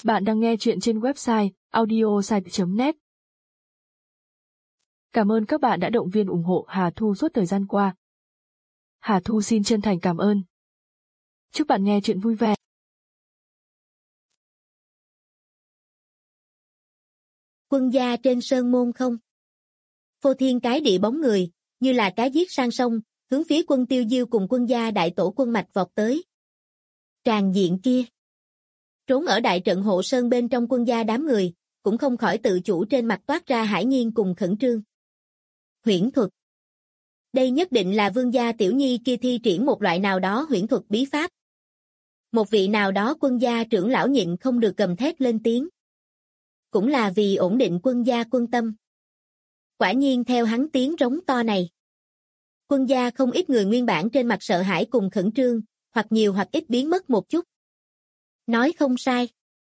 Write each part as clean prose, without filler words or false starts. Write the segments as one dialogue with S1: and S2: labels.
S1: Bạn đang nghe chuyện trên website audiosite.net. Cảm ơn các bạn đã động viên ủng hộ Hà Thu suốt thời gian qua. Hà Thu xin chân thành cảm ơn. Chúc bạn nghe chuyện vui vẻ.
S2: Quân gia trên sơn môn không? Phô thiên cái địa bóng người, như là cá giết sang sông, hướng phía quân Tiêu Diêu cùng quân gia đại tổ quân mạch vọt tới. Tràng diện kia. Trốn ở đại trận hộ sơn bên trong quân gia đám người, cũng không khỏi tự chủ trên mặt toát ra hải nhiên cùng khẩn trương. Huyễn thuật. Đây nhất định là vương gia tiểu nhi kia thi triển một loại nào đó huyễn thuật bí pháp. Một vị nào đó quân gia trưởng lão nhịn không được gầm thét lên tiếng. Cũng là vì ổn định quân gia quân tâm. Quả nhiên theo hắn tiếng rống to này. Quân gia không ít người nguyên bản trên mặt sợ hãi cùng khẩn trương, hoặc nhiều hoặc ít biến mất một chút. Nói không sai.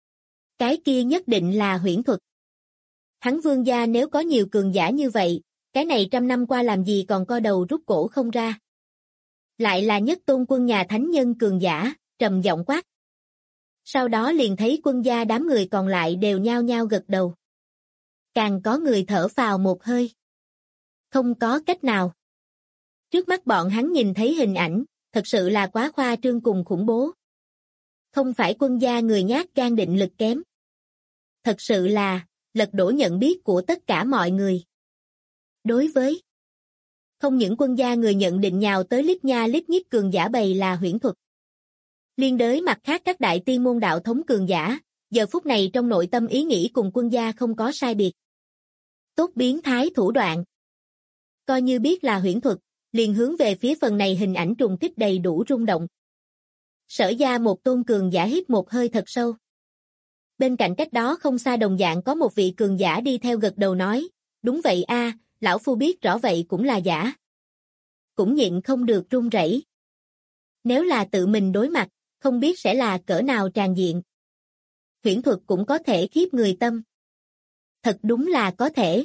S2: Cái kia nhất định là huyễn thuật. Hắn vương gia nếu có nhiều cường giả như vậy, cái này 100 năm qua làm gì còn co đầu rút cổ không ra. Lại là nhất tôn quân nhà thánh nhân cường giả, trầm giọng quát. Sau đó liền thấy quân gia đám người còn lại đều nhao nhao gật đầu. Càng có người thở phào một hơi. Không có cách nào. Trước mắt bọn hắn nhìn thấy hình ảnh, thật sự là quá khoa trương cùng khủng bố. Không phải quân gia người nhát gan định lực kém. Thật sự là, lật đổ nhận biết của tất cả mọi người. Đối với không những quân gia người nhận định nhào tới lít nha lít nhít cường giả bày là huyễn thuật. Liên đới mặt khác các đại tiên môn đạo thống cường giả, giờ phút này trong nội tâm ý nghĩ cùng quân gia không có sai biệt. Tốt biến thái thủ đoạn. Coi như biết là huyễn thuật, liền hướng về phía phần này hình ảnh trùng kích đầy đủ rung động. Sở gia một tôn cường giả hít một hơi thật sâu. Bên cạnh cách đó không xa đồng dạng có một vị cường giả đi theo gật đầu nói, đúng vậy a, lão phu biết rõ vậy cũng là giả. Cũng nhịn không được run rẩy. Nếu là tự mình đối mặt, không biết sẽ là cỡ nào tràn diện. Huyễn thuật cũng có thể khiếp người tâm. Thật đúng là có thể.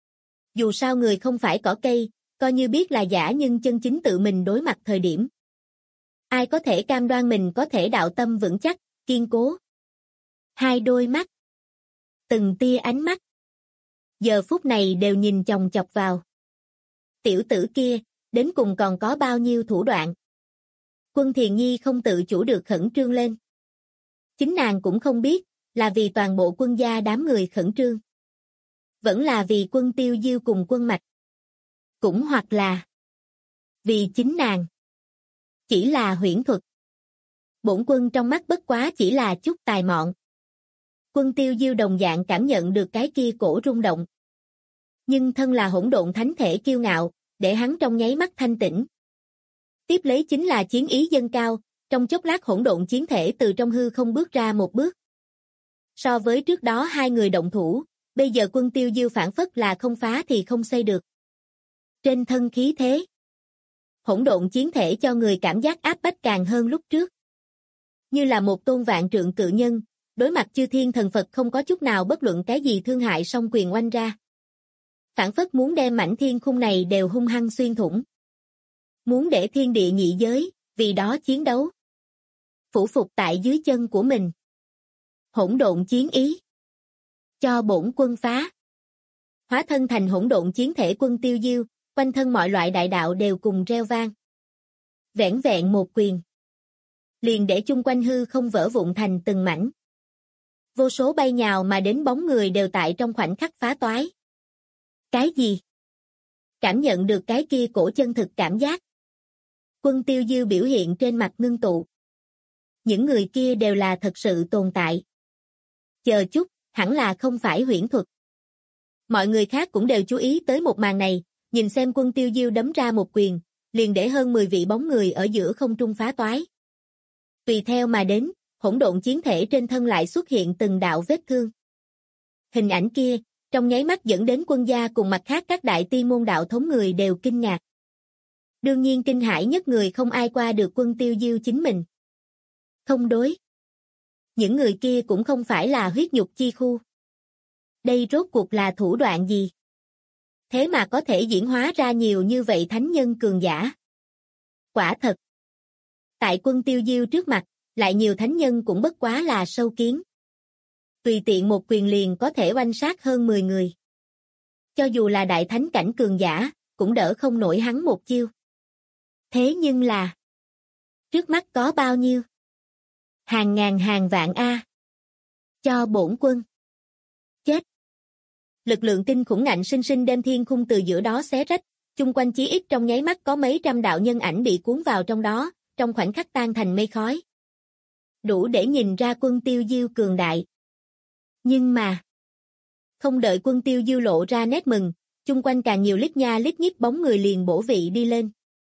S2: Dù sao người không phải cỏ cây, coi như biết là giả nhưng chân chính tự mình đối mặt thời điểm. Ai có thể cam đoan mình có thể đạo tâm vững chắc, kiên cố. Hai đôi mắt. Từng tia ánh mắt. Giờ phút này đều nhìn chòng chọc vào. Tiểu tử kia, đến cùng còn có bao nhiêu thủ đoạn. Quân Thiền Nhi không tự chủ được khẩn trương lên. Chính nàng cũng không biết, là vì toàn bộ quân gia đám người khẩn trương. Vẫn là vì quân Tiêu Diêu cùng quân Mạch. Cũng hoặc là vì chính nàng. Chỉ là huyễn thuật. Bổn quân trong mắt bất quá chỉ là chút tài mọn. Quân Tiêu Diêu đồng dạng cảm nhận được cái kia cổ rung động. Nhưng thân là hỗn độn thánh thể kiêu ngạo, để hắn trong nháy mắt thanh tĩnh. Tiếp lấy chính là chiến ý dâng cao, trong chốc lát hỗn độn chiến thể từ trong hư không bước ra một bước. So với trước đó hai người động thủ, bây giờ quân Tiêu Diêu phản phất là không phá thì không xây được. Trên thân khí thế, hỗn độn chiến thể cho người cảm giác áp bách càng hơn lúc trước. Như là một tôn vạn trượng cự nhân, đối mặt chư thiên thần Phật không có chút nào bất luận cái gì thương hại song quyền oanh ra. Phản phất muốn đem mảnh thiên khung này đều hung hăng xuyên thủng. Muốn để thiên địa nhị giới, vì đó chiến đấu. Phủ phục tại dưới chân của mình. Hỗn độn chiến ý. Cho bổn quân phá. Hóa thân thành hỗn độn chiến thể quân Tiêu Diêu, quanh thân mọi loại đại đạo đều cùng reo vang. Vẻn vẹn một quyền. Liền để chung quanh hư không vỡ vụn thành từng mảnh. Vô số bay nhào mà đến bóng người đều tại trong khoảnh khắc phá toái. Cái gì? Cảm nhận được cái kia cổ chân thực cảm giác. Quân Tiêu Diêu biểu hiện trên mặt ngưng tụ. Những người kia đều là thật sự tồn tại. Chờ chút, hẳn là không phải huyễn thuật. Mọi người khác cũng đều chú ý tới một màn này, nhìn xem quân Tiêu Diêu đấm ra một quyền, liền để hơn 10 vị bóng người ở giữa không trung phá toái. Tùy theo mà đến, hỗn độn chiến thể trên thân lại xuất hiện từng đạo vết thương. Hình ảnh kia, trong nháy mắt dẫn đến quân gia cùng mặt khác các đại tiên môn đạo thống người đều kinh ngạc. Đương nhiên kinh hãi nhất người không ai qua được quân Tiêu Diêu chính mình. Không đối. Những người kia cũng không phải là huyết nhục chi khu. Đây rốt cuộc là thủ đoạn gì? Thế mà có thể diễn hóa ra nhiều như vậy thánh nhân cường giả. Quả thật. Tại quân Tiêu Diêu trước mặt, lại nhiều thánh nhân cũng bất quá là sâu kiến. tùy tiện một quyền liền có thể oanh sát hơn 10 người. Cho dù là đại thánh cảnh cường giả, cũng đỡ không nổi hắn một chiêu. Thế nhưng là, trước mắt có bao nhiêu? Hàng ngàn hàng vạn a. Cho bổn quân. Chết. Lực lượng kinh khủng ngạnh sinh sinh đem thiên khung từ giữa đó xé rách, chung quanh chí ít trong nháy mắt có mấy trăm đạo nhân ảnh bị cuốn vào trong đó, trong khoảnh khắc tan thành mây khói. Đủ để nhìn ra Quân Tiêu Diêu cường đại. Nhưng mà, không đợi Quân Tiêu Diêu lộ ra nét mừng, chung quanh càng nhiều lít nha lít nhít bóng người liền bổ vị đi lên.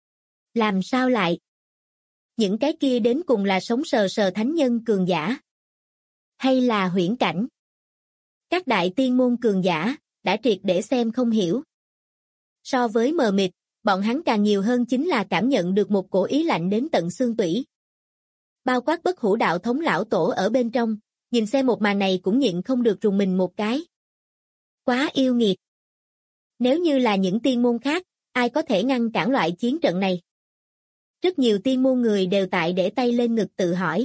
S2: Làm sao lại? Những cái kia đến cùng là sống sờ sờ thánh nhân cường giả? Hay là huyễn cảnh? Các đại tiên môn cường giả, đã triệt để xem không hiểu. So với mờ mịt, bọn hắn càng nhiều hơn chính là cảm nhận được một cổ ý lạnh đến tận xương tủy. Bao quát Bất Hủ đạo thống lão tổ ở bên trong, nhìn xem một màn này cũng nhịn không được rùng mình một cái. Quá yêu nghiệt. Nếu như là những tiên môn khác, ai có thể ngăn cản loại chiến trận này? Rất nhiều tiên môn người đều tại để tay lên ngực tự hỏi.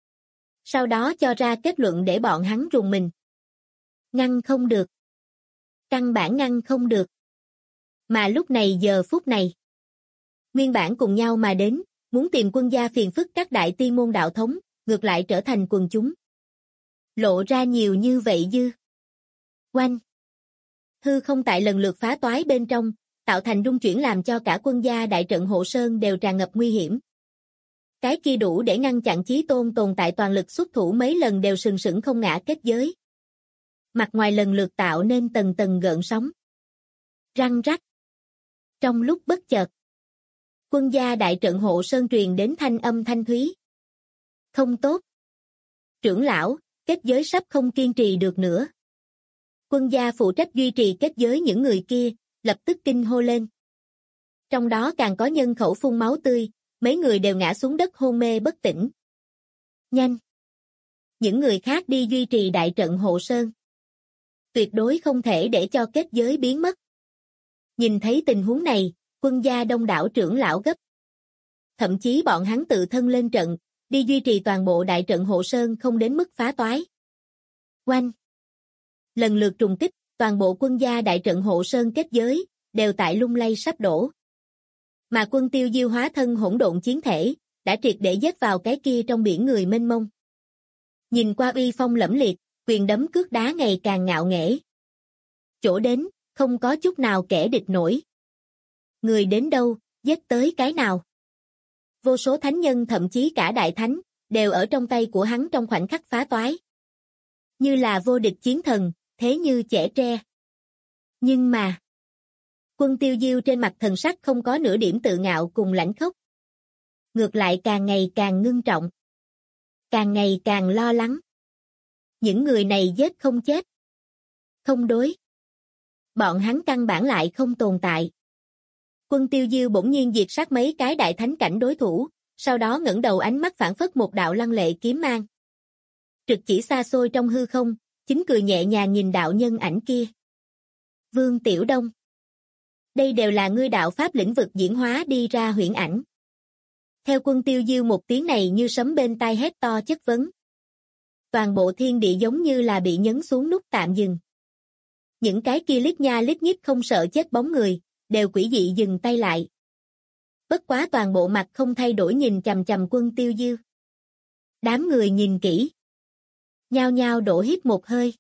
S2: Sau đó cho ra kết luận để bọn hắn rùng mình. Ngăn không được. Căn bản ngăn không được. Mà lúc này giờ phút này, nguyên bản cùng nhau mà đến, muốn tìm Quân gia phiền phức các đại tiên môn đạo thống, ngược lại trở thành quần chúng. Lộ ra nhiều như vậy dư. Oanh. Hư không tại lần lượt phá toái bên trong, tạo thành rung chuyển làm cho cả Quân gia đại trận hộ sơn đều tràn ngập nguy hiểm. Cái kia đủ để ngăn chặn Chí Tôn tồn tại toàn lực xuất thủ mấy lần đều sừng sững không ngã kết giới. Mặt ngoài lần lượt tạo nên tầng tầng gợn sóng. Răng rắc. Trong lúc bất chợt, Quân gia đại trận hộ sơn truyền đến thanh âm thanh thúy. Không tốt. Trưởng lão, kết giới sắp không kiên trì được nữa. Quân gia phụ trách duy trì kết giới những người kia, lập tức kinh hô lên. Trong đó càng có nhân khẩu phun máu tươi, mấy người đều ngã xuống đất hôn mê bất tỉnh. Nhanh! Những người khác đi duy trì đại trận hộ sơn. Tuyệt đối không thể để cho kết giới biến mất. Nhìn thấy tình huống này, Quân gia đông đảo trưởng lão gấp. Thậm chí bọn hắn tự thân lên trận, đi duy trì toàn bộ đại trận hộ sơn không đến mức phá toái. Oanh! Lần lượt trùng kích, toàn bộ Quân gia đại trận hộ sơn kết giới, đều tại lung lay sắp đổ. Mà Quân Tiêu Diêu hóa thân hỗn độn chiến thể, đã triệt để dết vào cái kia trong biển người mênh mông. Nhìn qua uy phong lẫm liệt, quyền đấm cước đá ngày càng ngạo nghễ. Chỗ đến, không có chút nào kẻ địch nổi. Người đến đâu, giết tới cái nào. Vô số thánh nhân thậm chí cả đại thánh, đều ở trong tay của hắn trong khoảnh khắc phá toái. Như là vô địch chiến thần, thế như trẻ tre. Nhưng mà, Quân Tiêu Diêu trên mặt thần sắc không có nửa điểm tự ngạo cùng lãnh khốc. Ngược lại càng ngày càng ngưng trọng. Càng ngày càng lo lắng. Những người này giết không chết. Không đối. Bọn hắn căn bản lại không tồn tại. Quân Tiêu Diêu bỗng nhiên diệt sát mấy cái đại thánh cảnh đối thủ, sau đó ngẩng đầu ánh mắt phảng phất một đạo lăng lệ kiếm mang. Trực chỉ xa xôi trong hư không, chính cười nhẹ nhàng nhìn đạo nhân ảnh kia. Vương Tiểu Đông. Đây đều là ngươi đạo pháp lĩnh vực diễn hóa đi ra huyễn ảnh. Theo Quân Tiêu Diêu một tiếng này như sấm bên tai hét to chất vấn. Toàn bộ thiên địa giống như là bị nhấn xuống nút tạm dừng. Những cái kia lít nha lít nhít không sợ chết bóng người, đều quỷ dị dừng tay lại. Bất quá toàn bộ mặt không thay đổi nhìn chằm chằm Quân Tiêu Diêu. Đám người nhìn kỹ. Nhao nhao đổ hít một hơi.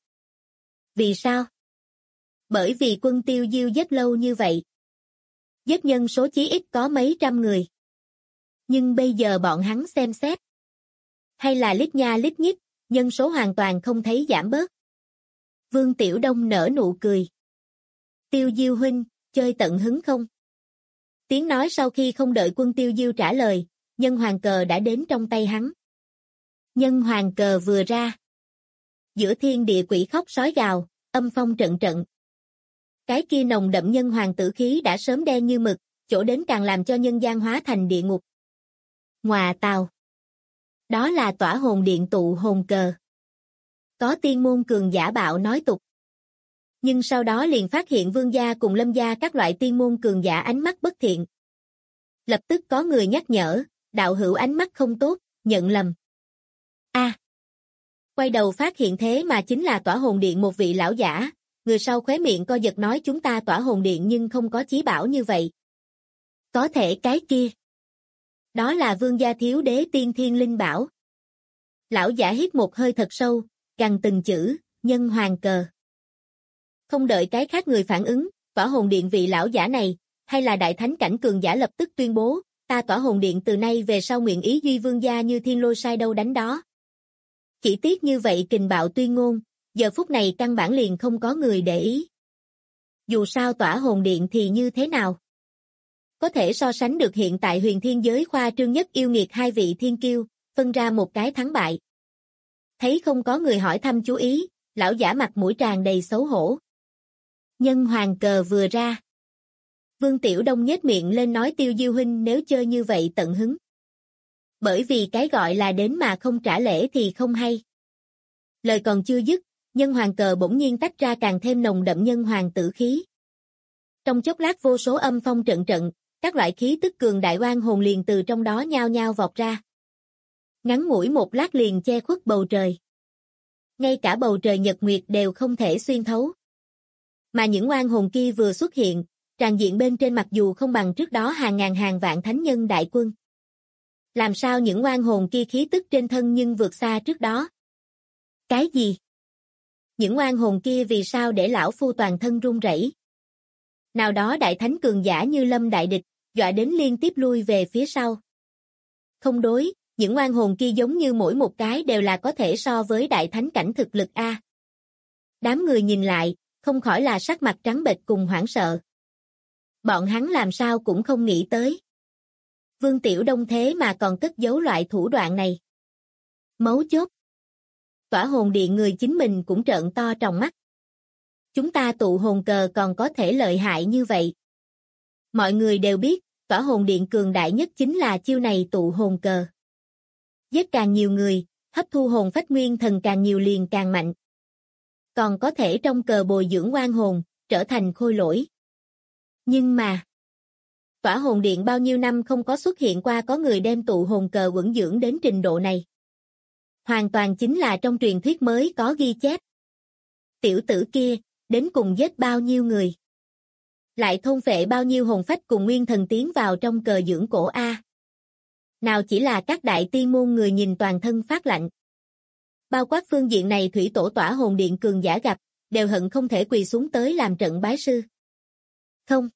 S2: Vì sao? Bởi vì Quân Tiêu Diêu giết lâu như vậy. Giết nhân số chí ít có mấy trăm người. Nhưng bây giờ bọn hắn xem xét. Hay là lít nha lít nhít, nhân số hoàn toàn không thấy giảm bớt. Vương Tiểu Đông nở nụ cười. Tiêu Diêu huynh, chơi tận hứng không? Tiếng nói sau khi không đợi Quân Tiêu Diêu trả lời, nhân hoàng cờ đã đến trong tay hắn. Nhân hoàng cờ vừa ra. Giữa thiên địa quỷ khóc sói gào, âm phong trận trận. Cái kia nồng đậm nhân hoàng tử khí đã sớm đen như mực, chỗ đến càng làm cho nhân gian hóa thành địa ngục. Ngọa tào. Đó là tỏa hồn điện tụ hồn cờ. Có tiên môn cường giả bạo nói tục. Nhưng sau đó liền phát hiện Vương gia cùng Lâm gia các loại tiên môn cường giả ánh mắt bất thiện. Lập tức có người nhắc nhở, đạo hữu ánh mắt không tốt, nhận lầm. Quay đầu phát hiện thế mà chính là Tỏa Hồn Điện một vị lão giả, người sau khóe miệng co giật nói chúng ta Tỏa Hồn Điện nhưng không có chí bảo như vậy. Có thể cái kia. Đó là Vương gia thiếu đế tiên thiên linh bảo. Lão giả hít một hơi thật sâu, gằn từng chữ, nhân hoàng cờ. Không đợi cái khác người phản ứng, Tỏa Hồn Điện vị lão giả này, hay là đại thánh cảnh cường giả lập tức tuyên bố, ta Tỏa Hồn Điện từ nay về sau nguyện ý duy vương gia như thiên lôi sai đâu đánh đó. Chỉ tiếc như vậy kình bạo tuyên ngôn, giờ phút này căn bản liền không có người để ý. Dù sao Tỏa Hồn Điện thì như thế nào? Có thể so sánh được hiện tại huyền thiên giới khoa trương nhất yêu nghiệt hai vị thiên kiêu, phân ra một cái thắng bại. Thấy không có người hỏi thăm chú ý, lão giả mặt mũi tràn đầy xấu hổ. Nhân hoàng cờ vừa ra. Vương Tiểu Đông nhếch miệng lên nói Tiêu Diêu huynh nếu chơi như vậy tận hứng. Bởi vì cái gọi là đến mà không trả lễ thì không hay. Lời còn chưa dứt, nhân hoàng cờ bỗng nhiên tách ra càng thêm nồng đậm nhân hoàng tử khí. Trong chốc lát vô số âm phong trận trận, các loại khí tức cường đại oan hồn liền từ trong đó nhao nhao vọt ra. Ngắn ngủi một lát liền che khuất bầu trời. Ngay cả bầu trời nhật nguyệt đều không thể xuyên thấu. Mà những oan hồn kia vừa xuất hiện, tràn diện bên trên mặc dù không bằng trước đó hàng ngàn hàng vạn thánh nhân đại quân. Làm sao những oan hồn kia khí tức trên thân nhưng vượt xa trước đó? Cái gì? Những oan hồn kia vì sao để lão phu toàn thân run rẩy? Nào đó đại thánh cường giả như lâm đại địch, dọa đến liên tiếp lui về phía sau. Không đối, những oan hồn kia giống như mỗi một cái đều là có thể so với đại thánh cảnh thực lực A. Đám người nhìn lại, không khỏi là sắc mặt trắng bệch cùng hoảng sợ. Bọn hắn làm sao cũng không nghĩ tới. Vương Tiểu Đông thế mà còn cất giấu loại thủ đoạn này. Mấu chốt. Tỏa Hồn Điện người chính mình cũng trợn to tròng mắt. Chúng ta tụ hồn cờ còn có thể lợi hại như vậy. Mọi người đều biết, Tỏa Hồn Điện cường đại nhất chính là chiêu này tụ hồn cờ. Giết càng nhiều người, hấp thu hồn phách nguyên thần càng nhiều liền càng mạnh. Còn có thể trong cờ bồi dưỡng oan hồn, trở thành khôi lỗi. Nhưng mà, Tỏa Hồn Điện bao nhiêu năm không có xuất hiện qua có người đem tụ hồn cờ vững dưỡng đến trình độ này. Hoàn toàn chính là trong truyền thuyết mới có ghi chép. Tiểu tử kia, đến cùng giết bao nhiêu người. Lại thôn phệ bao nhiêu hồn phách cùng nguyên thần tiến vào trong cờ dưỡng cổ A. Nào chỉ là các đại tiên môn người nhìn toàn thân phát lạnh. Bao quát phương diện này thủy tổ Tỏa Hồn Điện cường giả gặp, đều hận không thể quỳ xuống tới làm trận bái sư. Không.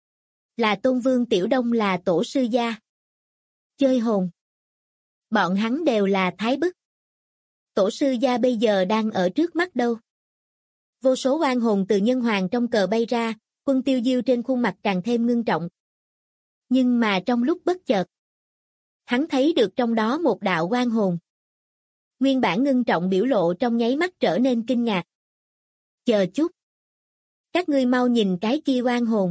S2: Là Tôn Vương Tiểu Đông là tổ sư gia. Chơi hồn. Bọn hắn đều là thái bức. Tổ sư gia bây giờ đang ở trước mắt đâu. Vô số oan hồn từ nhân hoàng trong cờ bay ra, Quân Tiêu Diêu trên khuôn mặt càng thêm ngưng trọng. Nhưng mà trong lúc bất chợt, hắn thấy được trong đó một đạo oan hồn. Nguyên bản ngưng trọng biểu lộ trong nháy mắt trở nên kinh ngạc. Chờ chút. Các ngươi mau nhìn cái kia oan hồn.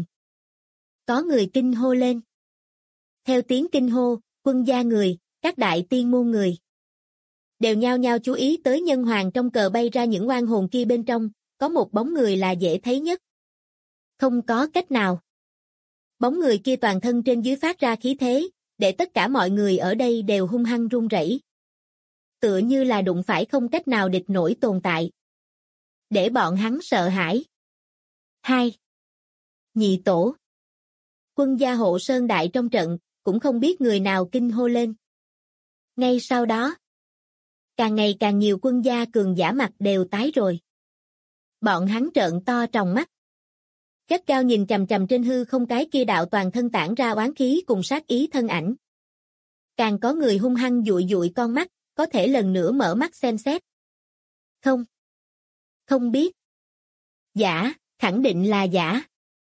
S2: Có người kinh hô lên. Theo tiếng kinh hô, quân gia người, các đại tiên môn người đều nhao nhao chú ý tới nhân hoàng trong cờ bay ra những oan hồn kia bên trong, có một bóng người là dễ thấy nhất. Không có cách nào. Bóng người kia toàn thân trên dưới phát ra khí thế, để tất cả mọi người ở đây đều hung hăng run rẩy. Tựa như là đụng phải không cách nào địch nổi tồn tại. Để bọn hắn sợ hãi. 2. Nhị tổ. Quân gia hộ sơn đại trong trận, cũng không biết người nào kinh hô lên. Ngay sau đó, càng ngày càng nhiều quân gia cường giả mặt đều tái rồi. Bọn hắn trợn to tròng mắt. Gắt cao nhìn chằm chằm trên hư không cái kia đạo toàn thân tản ra oán khí cùng sát ý thân ảnh. Càng có người hung hăng dụi dụi con mắt, có thể lần nữa mở mắt xem xét. Không. Không biết. Giả, khẳng định là giả.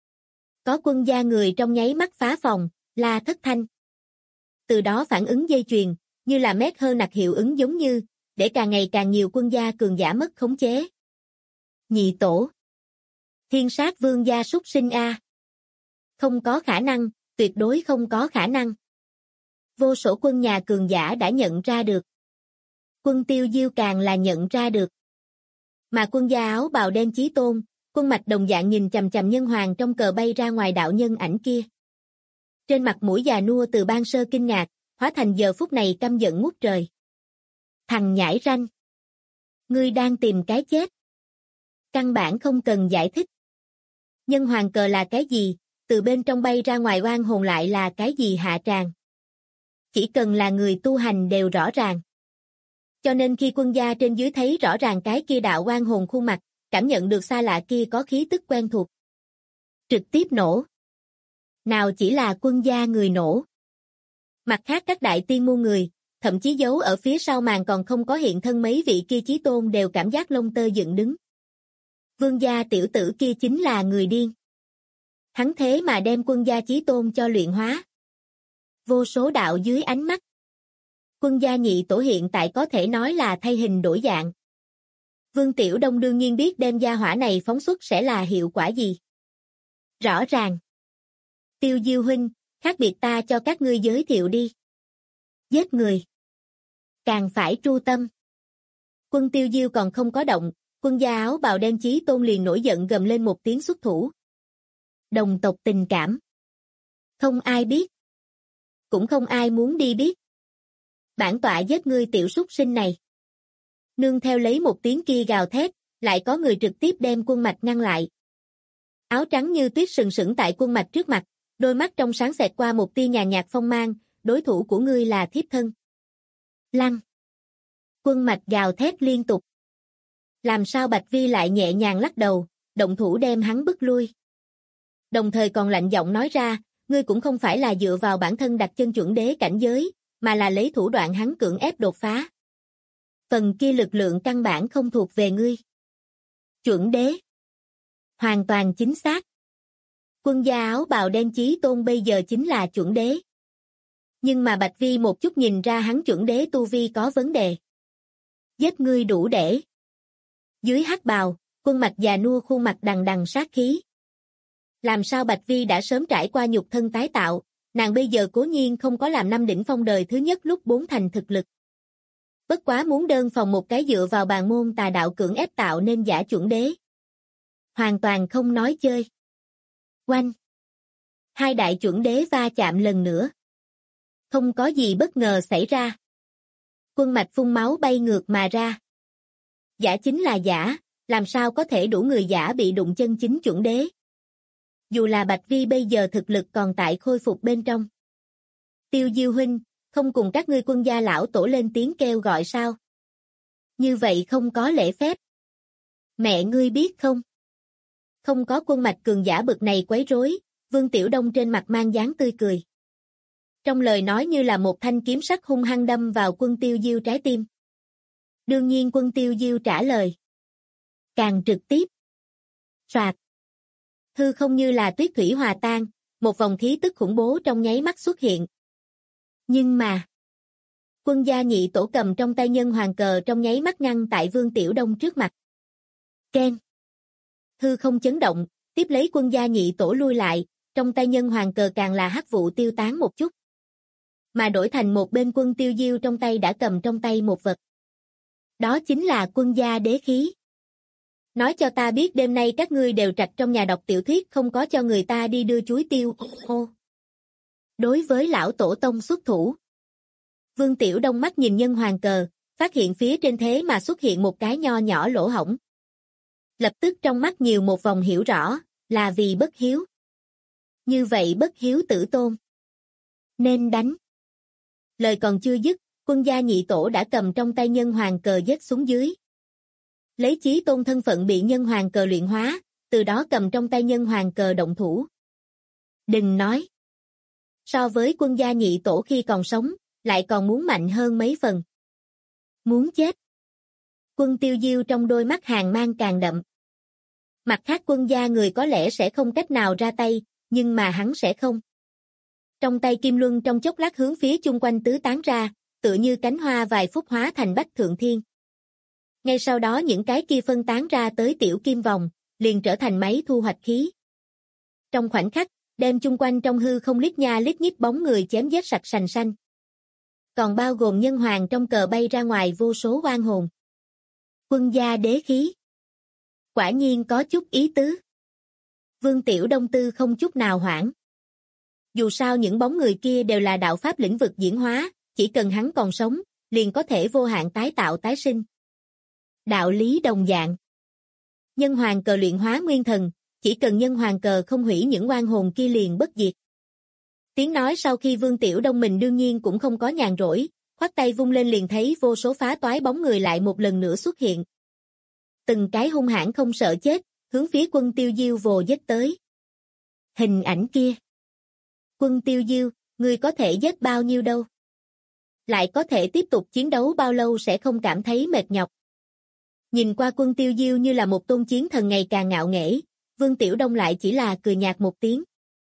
S2: Có quân gia người trong nháy mắt phá phòng, la thất thanh. Từ đó phản ứng dây chuyền, như là mét hơn nặc hiệu ứng giống như, để càng ngày càng nhiều quân gia cường giả mất khống chế. Nhị tổ. Thiên sát vương gia súc sinh A. Không có khả năng, tuyệt đối không có khả năng. Vô số quân nhà cường giả đã nhận ra được. Quân Tiêu Diêu càng là nhận ra được. Mà quân gia áo bào đen Chí Tôn, Quân Mạch đồng dạng nhìn chằm chằm nhân hoàng trong cờ bay ra ngoài đạo nhân ảnh kia. Trên mặt mũi già nua từ ban sơ kinh ngạc, hóa thành giờ phút này căm giận ngút trời. Thằng nhãi ranh. Ngươi đang tìm cái chết. Căn bản không cần giải thích. Nhân hoàng cờ là cái gì, từ bên trong bay ra ngoài oan hồn lại là cái gì hạ tràng. Chỉ cần là người tu hành đều rõ ràng. Cho nên khi quân gia trên dưới thấy rõ ràng cái kia đạo oan hồn khuôn mặt, cảm nhận được xa lạ kia có khí tức quen thuộc. Trực tiếp nổ. Nào chỉ là quân gia người nổ. Mặt khác các đại tiên môn người, thậm chí giấu ở phía sau màn còn không có hiện thân mấy vị kia chí tôn đều cảm giác lông tơ dựng đứng. Vương gia tiểu tử kia chính là người điên. Hắn thế mà đem quân gia chí tôn cho luyện hóa. Vô số đạo dưới ánh mắt. Quân gia nhị tổ hiện tại có thể nói là thay hình đổi dạng. Vương Tiểu Đông đương nhiên biết đem gia hỏa này phóng xuất sẽ là hiệu quả gì. Rõ ràng. Tiêu Diêu huynh, khác biệt ta cho các ngươi giới thiệu đi. Giết người. Càng phải tru tâm. Quân Tiêu Diêu còn không có động, quân gia áo bào đen chí tôn liền nổi giận gầm lên một tiếng xuất thủ. Đồng tộc tình cảm. Không ai biết. Cũng không ai muốn đi biết. Bản tọa giết ngươi tiểu súc sinh này. Nương theo lấy một tiếng kia gào thét, lại có người trực tiếp đem Quân Mạch ngăn lại. Áo trắng như tuyết sừng sững tại Quân Mạch trước mặt, đôi mắt trong sáng xẹt qua một tia nhàn nhạt phong mang, đối thủ của ngươi là thiếp thân. Lăng. Quân Mạch gào thét liên tục. Làm sao Bạch Vi lại nhẹ nhàng lắc đầu, động thủ đem hắn bức lui. Đồng thời còn lạnh giọng nói ra, ngươi cũng không phải là dựa vào bản thân đặt chân chuẩn đế cảnh giới, mà là lấy thủ đoạn hắn cưỡng ép đột phá. Phần kia lực lượng căn bản không thuộc về ngươi. Chuẩn đế. Hoàn toàn chính xác. Quân gia áo bào đen chí tôn bây giờ chính là chuẩn đế. Nhưng mà Bạch Vi một chút nhìn ra hắn chuẩn đế tu vi có vấn đề. Giết ngươi đủ để. Dưới hắc bào, Quân Mạch già nua khuôn mặt đằng đằng sát khí. Làm sao Bạch Vi đã sớm trải qua nhục thân tái tạo, nàng bây giờ cố nhiên không có làm năm đỉnh phong đời thứ nhất lúc 4 thành thực lực. Bất quá muốn đơn phòng một cái dựa vào bàn môn tà đạo cưỡng ép tạo nên giả chuẩn đế. Hoàn toàn không nói chơi. Oanh. Hai đại chuẩn đế va chạm lần nữa. Không có gì bất ngờ xảy ra. Quân Mạch phun máu bay ngược mà ra. Giả chính là giả, làm sao có thể đủ người giả bị đụng chân chính chuẩn đế. Dù là Bạch Vi bây giờ thực lực còn tại khôi phục bên trong. Tiêu Diêu huynh, không cùng các ngươi quân gia lão tổ lên tiếng kêu gọi sao? Như vậy không có lễ phép. Mẹ ngươi biết không? Không có Quân Mạch cường giả bực này quấy rối, Vương Tiểu Đông trên mặt mang dáng tươi cười. Trong lời nói như là một thanh kiếm sắc hung hăng đâm vào Quân Tiêu Diêu trái tim. Đương nhiên Quân Tiêu Diêu trả lời. Càng trực tiếp. Soạt. Hư không như là tuyết thủy hòa tan, một vòng khí tức khủng bố trong nháy mắt xuất hiện. Nhưng mà, quân gia nhị tổ cầm trong tay nhân hoàng cờ trong nháy mắt ngăn tại Vương Tiểu Đông trước mặt. Keng. Hư không chấn động, tiếp lấy quân gia nhị tổ lui lại, trong tay nhân hoàng cờ càng là hắc vụ tiêu tán một chút. Mà đổi thành một bên Quân Tiêu Diêu trong tay đã cầm trong tay một vật. Đó chính là quân gia đế khí. Nói cho ta biết đêm nay các ngươi đều trạch trong nhà đọc tiểu thuyết không có cho người ta đi đưa chuối tiêu. Ô. Đối với lão tổ tông xuất thủ. Vương Tiểu Đông mắt nhìn nhân hoàng cờ, phát hiện phía trên thế mà xuất hiện một cái nho nhỏ lỗ hổng. Lập tức trong mắt nhiều một vòng hiểu rõ, là vì bất hiếu. Như vậy bất hiếu tử tôn. Nên đánh. Lời còn chưa dứt, quân gia nhị tổ đã cầm trong tay nhân hoàng cờ giết xuống dưới. Lấy chí tôn thân phận bị nhân hoàng cờ luyện hóa, từ đó cầm trong tay nhân hoàng cờ động thủ. Đừng nói. So với quân gia nhị tổ khi còn sống, lại còn muốn mạnh hơn mấy phần. Muốn chết. Quân Tiêu Diêu trong đôi mắt hàn mang càng đậm. Mặt khác quân gia người có lẽ sẽ không cách nào ra tay, nhưng mà hắn sẽ không. Trong tay kim luân trong chốc lát hướng phía chung quanh tứ tán ra, tựa như cánh hoa vài phút hóa thành bách thượng thiên. Ngay sau đó những cái kia phân tán ra tới tiểu kim vòng, liền trở thành máy thu hoạch khí. Trong khoảnh khắc, đem chung quanh trong hư không lít nha lít nhít bóng người chém giết sạch sành xanh. Còn bao gồm nhân hoàng trong cờ bay ra ngoài vô số oan hồn. Quân gia đế khí. Quả nhiên có chút ý tứ. Vương Tiểu Đông tư không chút nào hoảng. Dù sao những bóng người kia đều là đạo pháp lĩnh vực diễn hóa, chỉ cần hắn còn sống, liền có thể vô hạn tái tạo tái sinh. Đạo lý đồng dạng. Nhân hoàng cờ luyện hóa nguyên thần, chỉ cần nhân hoàng cờ không hủy những oan hồn kia liền bất diệt. Tiếng nói sau khi Vương Tiểu Đông mình đương nhiên cũng không có nhàn rỗi, khoát tay vung lên liền thấy vô số phá toái bóng người lại một lần nữa xuất hiện. Từng cái hung hãn không sợ chết, hướng phía Quân Tiêu Diêu vồ giết tới. Hình ảnh kia. Quân Tiêu Diêu, ngươi có thể giết bao nhiêu đâu? Lại có thể tiếp tục chiến đấu bao lâu sẽ không cảm thấy mệt nhọc? Nhìn qua Quân Tiêu Diêu như là một tôn chiến thần ngày càng ngạo nghễ, Vương Tiểu Đông lại chỉ là cười nhạt một tiếng.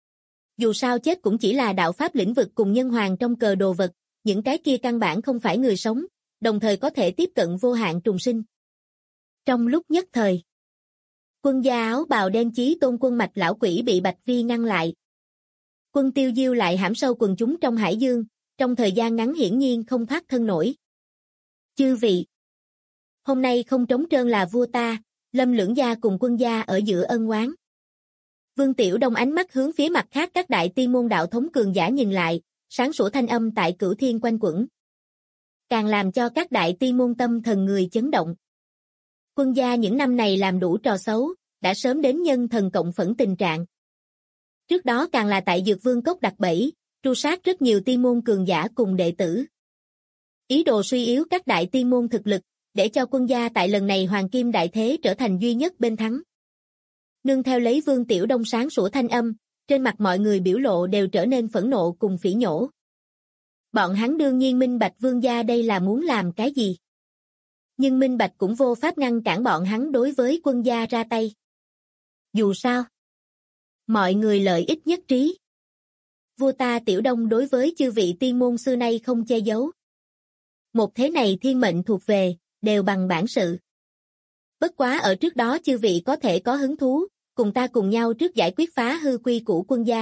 S2: Dù sao chết cũng chỉ là đạo pháp lĩnh vực cùng nhân hoàng trong cờ đồ vật, những cái kia căn bản không phải người sống, đồng thời có thể tiếp cận vô hạn trùng sinh. Trong lúc nhất thời, Quân gia áo bào đen Chí Tôn Quân Mạch lão quỷ bị Bạch Vi ngăn lại. Quân Tiêu Diêu lại hãm sâu quần chúng trong hải dương, trong thời gian ngắn hiển nhiên không thoát thân nổi. Chư vị, hôm nay không trống trơn là vua ta, Lâm lưỡng gia cùng Quân gia ở giữa ân oán. Vương Tiểu Đông ánh mắt hướng phía mặt khác các đại tiên môn đạo thống cường giả nhìn lại, sáng sủa thanh âm tại cửu thiên quanh quẩn. Càng làm cho các đại tiên môn tâm thần người chấn động. Quân gia những năm này làm đủ trò xấu, đã sớm đến nhân thần cộng phẫn tình trạng. Trước đó càng là tại Dược Vương Cốc đặt bẫy, tru sát rất nhiều tiên môn cường giả cùng đệ tử. Ý đồ suy yếu các đại tiên môn thực lực, để cho Quân gia tại lần này Hoàng Kim Đại Thế trở thành duy nhất bên thắng. Nương theo lấy Vương Tiểu Đông sáng sủa thanh âm, trên mặt mọi người biểu lộ đều trở nên phẫn nộ cùng phỉ nhổ. Bọn hắn đương nhiên minh bạch Vương gia đây là muốn làm cái gì. Nhưng minh bạch cũng vô pháp ngăn cản bọn hắn đối với Quân gia ra tay. Dù sao, mọi người lợi ích nhất trí. Vua ta Tiểu Đông đối với chư vị tiên môn xưa nay không che giấu. Một thế này thiên mệnh thuộc về, đều bằng bản sự. Bất quá ở trước đó chư vị có thể có hứng thú, cùng ta cùng nhau trước giải quyết phá hư quy củ Quân gia.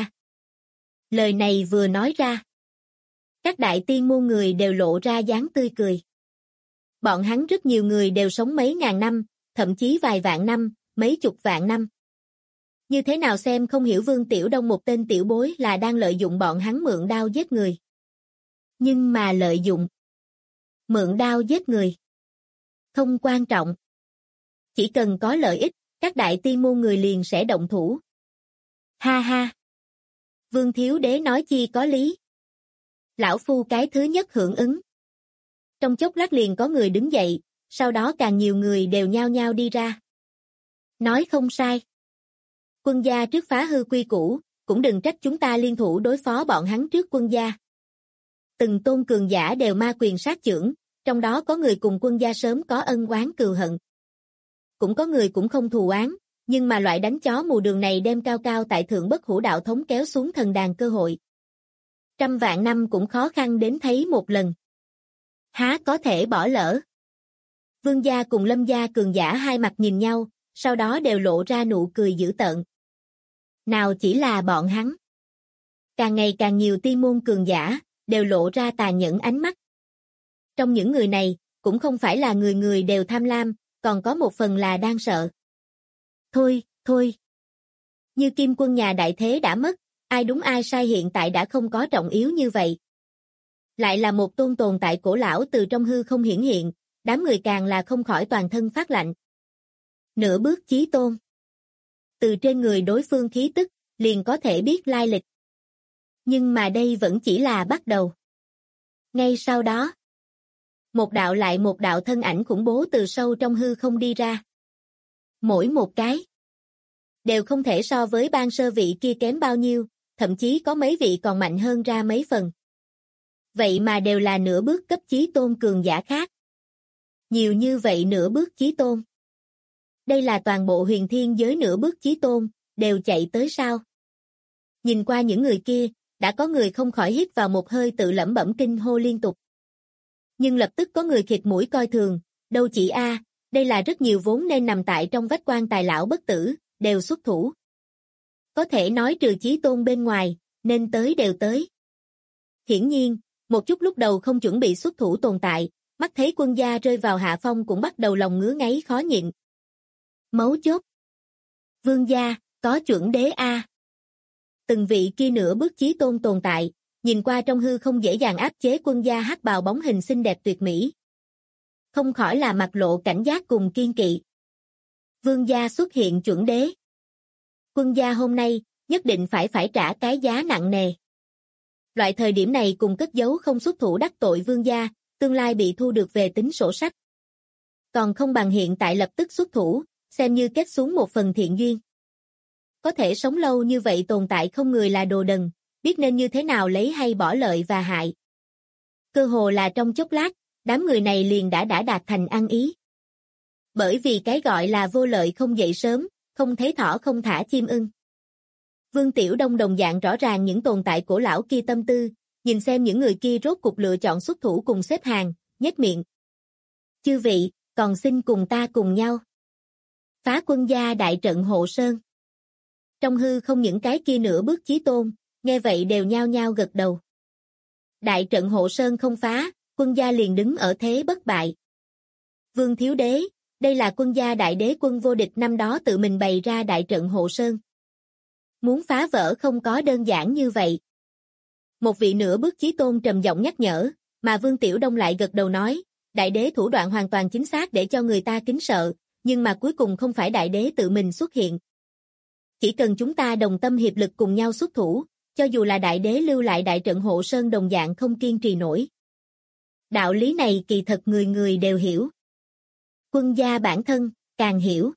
S2: Lời này vừa nói ra. Các đại tiên môn người đều lộ ra dáng tươi cười. Bọn hắn rất nhiều người đều sống mấy ngàn năm, thậm chí vài vạn năm, mấy chục vạn năm. Như thế nào xem không hiểu Vương Tiểu Đông một tên tiểu bối là đang lợi dụng bọn hắn mượn đao giết người. Nhưng mà lợi dụng. Mượn đao giết người. Không quan trọng. Chỉ cần có lợi ích, các đại tiên môn người liền sẽ động thủ. Ha ha. Vương Thiếu Đế nói chi có lý. Lão Phu cái thứ nhất hưởng ứng. Trong chốc lát liền có người đứng dậy, sau đó càng nhiều người đều nhao nhao đi ra. Nói không sai. Quân gia trước phá hư quy củ, cũng đừng trách chúng ta liên thủ đối phó bọn hắn trước Quân gia. Từng tôn cường giả đều ma quyền sát chưởng, trong đó có người cùng Quân gia sớm có ân oán cừu hận. Cũng có người cũng không thù oán, nhưng mà loại đánh chó mù đường này đem cao cao tại thượng bất hủ đạo thống kéo xuống thần đàn cơ hội. Trăm vạn năm cũng khó khăn đến thấy một lần. Há có thể bỏ lỡ. Vương gia cùng Lâm gia cường giả hai mặt nhìn nhau, sau đó đều lộ ra nụ cười dữ tợn. Nào chỉ là bọn hắn. Càng ngày càng nhiều tiên môn cường giả, đều lộ ra tàn nhẫn ánh mắt. Trong những người này, cũng không phải là người người đều tham lam, còn có một phần là đang sợ. Thôi, thôi. Như Kim Quân nhà đại thế đã mất, ai đúng ai sai hiện tại đã không có trọng yếu như vậy. Lại là một tôn tồn tại cổ lão từ trong hư không hiển hiện, đám người càng là không khỏi toàn thân phát lạnh. Nửa bước chí tôn. Từ trên người đối phương khí tức, liền có thể biết lai lịch. Nhưng mà đây vẫn chỉ là bắt đầu. Ngay sau đó, một đạo lại một đạo thân ảnh khủng bố từ sâu trong hư không đi ra. Mỗi một cái đều không thể so với ban sơ vị kia kém bao nhiêu, thậm chí có mấy vị còn mạnh hơn ra mấy phần. Vậy mà đều là nửa bước cấp chí tôn cường giả khác. Nhiều như vậy nửa bước chí tôn. Đây là toàn bộ huyền thiên giới nửa bước chí tôn, đều chạy tới sao? Nhìn qua những người kia, đã có người không khỏi hít vào một hơi tự lẩm bẩm kinh hô liên tục. Nhưng lập tức có người khịt mũi coi thường, đâu chỉ đây là rất nhiều vốn nên nằm tại trong vách quan tài lão bất tử, đều xuất thủ. Có thể nói trừ chí tôn bên ngoài, nên tới đều tới. Hiển nhiên, một chút lúc đầu không chuẩn bị xuất thủ tồn tại, mắt thấy Quân gia rơi vào hạ phong cũng bắt đầu lòng ngứa ngáy khó nhịn. Mấu chốt. Vương gia, có chuẩn đế Từng vị kia nửa bước chí tôn tồn tại, nhìn qua trong hư không dễ dàng áp chế Quân gia hắc bào bóng hình xinh đẹp tuyệt mỹ. không khỏi là mặt lộ cảnh giác cùng kiên kỵ. Vương gia xuất hiện chuẩn đế. Quân gia hôm nay, nhất định phải trả cái giá nặng nề. Loại thời điểm này cùng cất giấu không xuất thủ đắc tội vương gia, tương lai bị thu được về tính sổ sách. Còn không bằng hiện tại lập tức xuất thủ, xem như kết xuống một phần thiện duyên. Có thể sống lâu như vậy tồn tại không người là đồ đần, biết nên như thế nào lấy hay bỏ lợi và hại. Cơ hồ là trong chốc lát, đám người này liền đã đạt thành ăn ý. Bởi vì cái gọi là vô lợi không dậy sớm, không thấy thỏ không thả chim ưng. Vương Tiểu Đông đồng dạng rõ ràng những tồn tại cổ lão kia tâm tư, nhìn xem những người kia rốt cục lựa chọn xuất thủ cùng xếp hàng, nhếch miệng. Chư vị, còn xin cùng ta cùng nhau. Phá quân gia đại trận hộ sơn. Trong hư không những cái kia nửa bước chí tôn, nghe vậy đều nhao nhao gật đầu. Đại trận hộ sơn không phá, quân gia liền đứng ở thế bất bại. Vương Thiếu Đế, đây là quân gia đại đế quân vô địch năm đó tự mình bày ra đại trận hộ sơn. Muốn phá vỡ không có đơn giản như vậy. Một vị nửa bước chí tôn trầm giọng nhắc nhở, mà Vương Tiểu Đông lại gật đầu nói, đại đế thủ đoạn hoàn toàn chính xác để cho người ta kính sợ, nhưng mà cuối cùng không phải đại đế tự mình xuất hiện. Chỉ cần chúng ta đồng tâm hiệp lực cùng nhau xuất thủ, cho dù là đại đế lưu lại đại trận hộ sơn đồng dạng không kiên trì nổi. Đạo lý này kỳ thật người người đều hiểu. Quân gia bản thân, càng hiểu.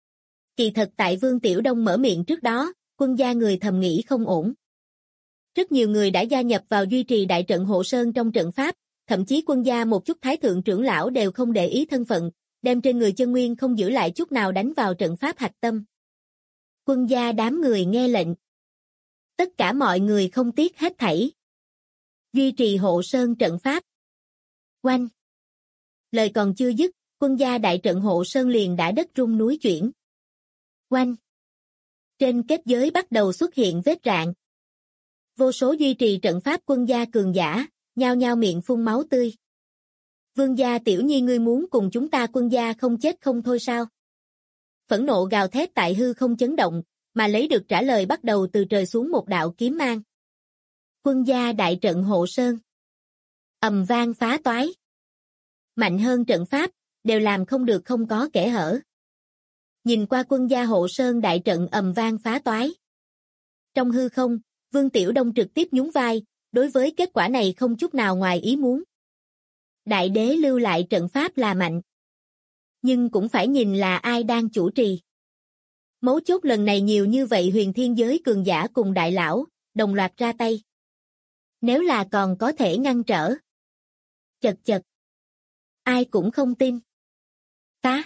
S2: Kỳ thật tại Vương Tiểu Đông mở miệng trước đó, quân gia người thầm nghĩ không ổn. Rất nhiều người đã gia nhập vào duy trì đại trận hộ sơn trong trận pháp, thậm chí quân gia một chút thái thượng trưởng lão đều không để ý thân phận, đem trên người chân nguyên không giữ lại chút nào đánh vào trận pháp hạch tâm. Quân gia đám người nghe lệnh. Tất cả mọi người không tiếc hết thảy. Duy trì hộ sơn trận pháp. Oanh! Lời còn chưa dứt, quân gia đại trận hộ sơn liền đã đất rung núi chuyển. Oanh! Trên kết giới bắt đầu xuất hiện vết rạn. Vô số duy trì trận pháp quân gia cường giả, nhao nhao miệng phun máu tươi. Vương gia tiểu nhi ngươi muốn cùng chúng ta quân gia không chết không thôi sao? Phẫn nộ gào thét tại hư không chấn động, mà lấy được trả lời bắt đầu từ trời xuống một đạo kiếm mang. Quân gia đại trận hộ sơn. Ầm vang phá toái. Mạnh hơn trận pháp, đều làm không được không có kẽ hở. Nhìn qua quân gia hộ sơn đại trận ầm vang phá toái. Trong hư không, Vương Tiểu Đông trực tiếp nhún vai, đối với kết quả này không chút nào ngoài ý muốn. Đại đế lưu lại trận pháp là mạnh. Nhưng cũng phải nhìn là ai đang chủ trì. Mấu chốt lần này nhiều như vậy huyền thiên giới cường giả cùng đại lão, đồng loạt ra tay. Nếu là còn có thể ngăn trở. Chật chật. Ai cũng không tin. Phá.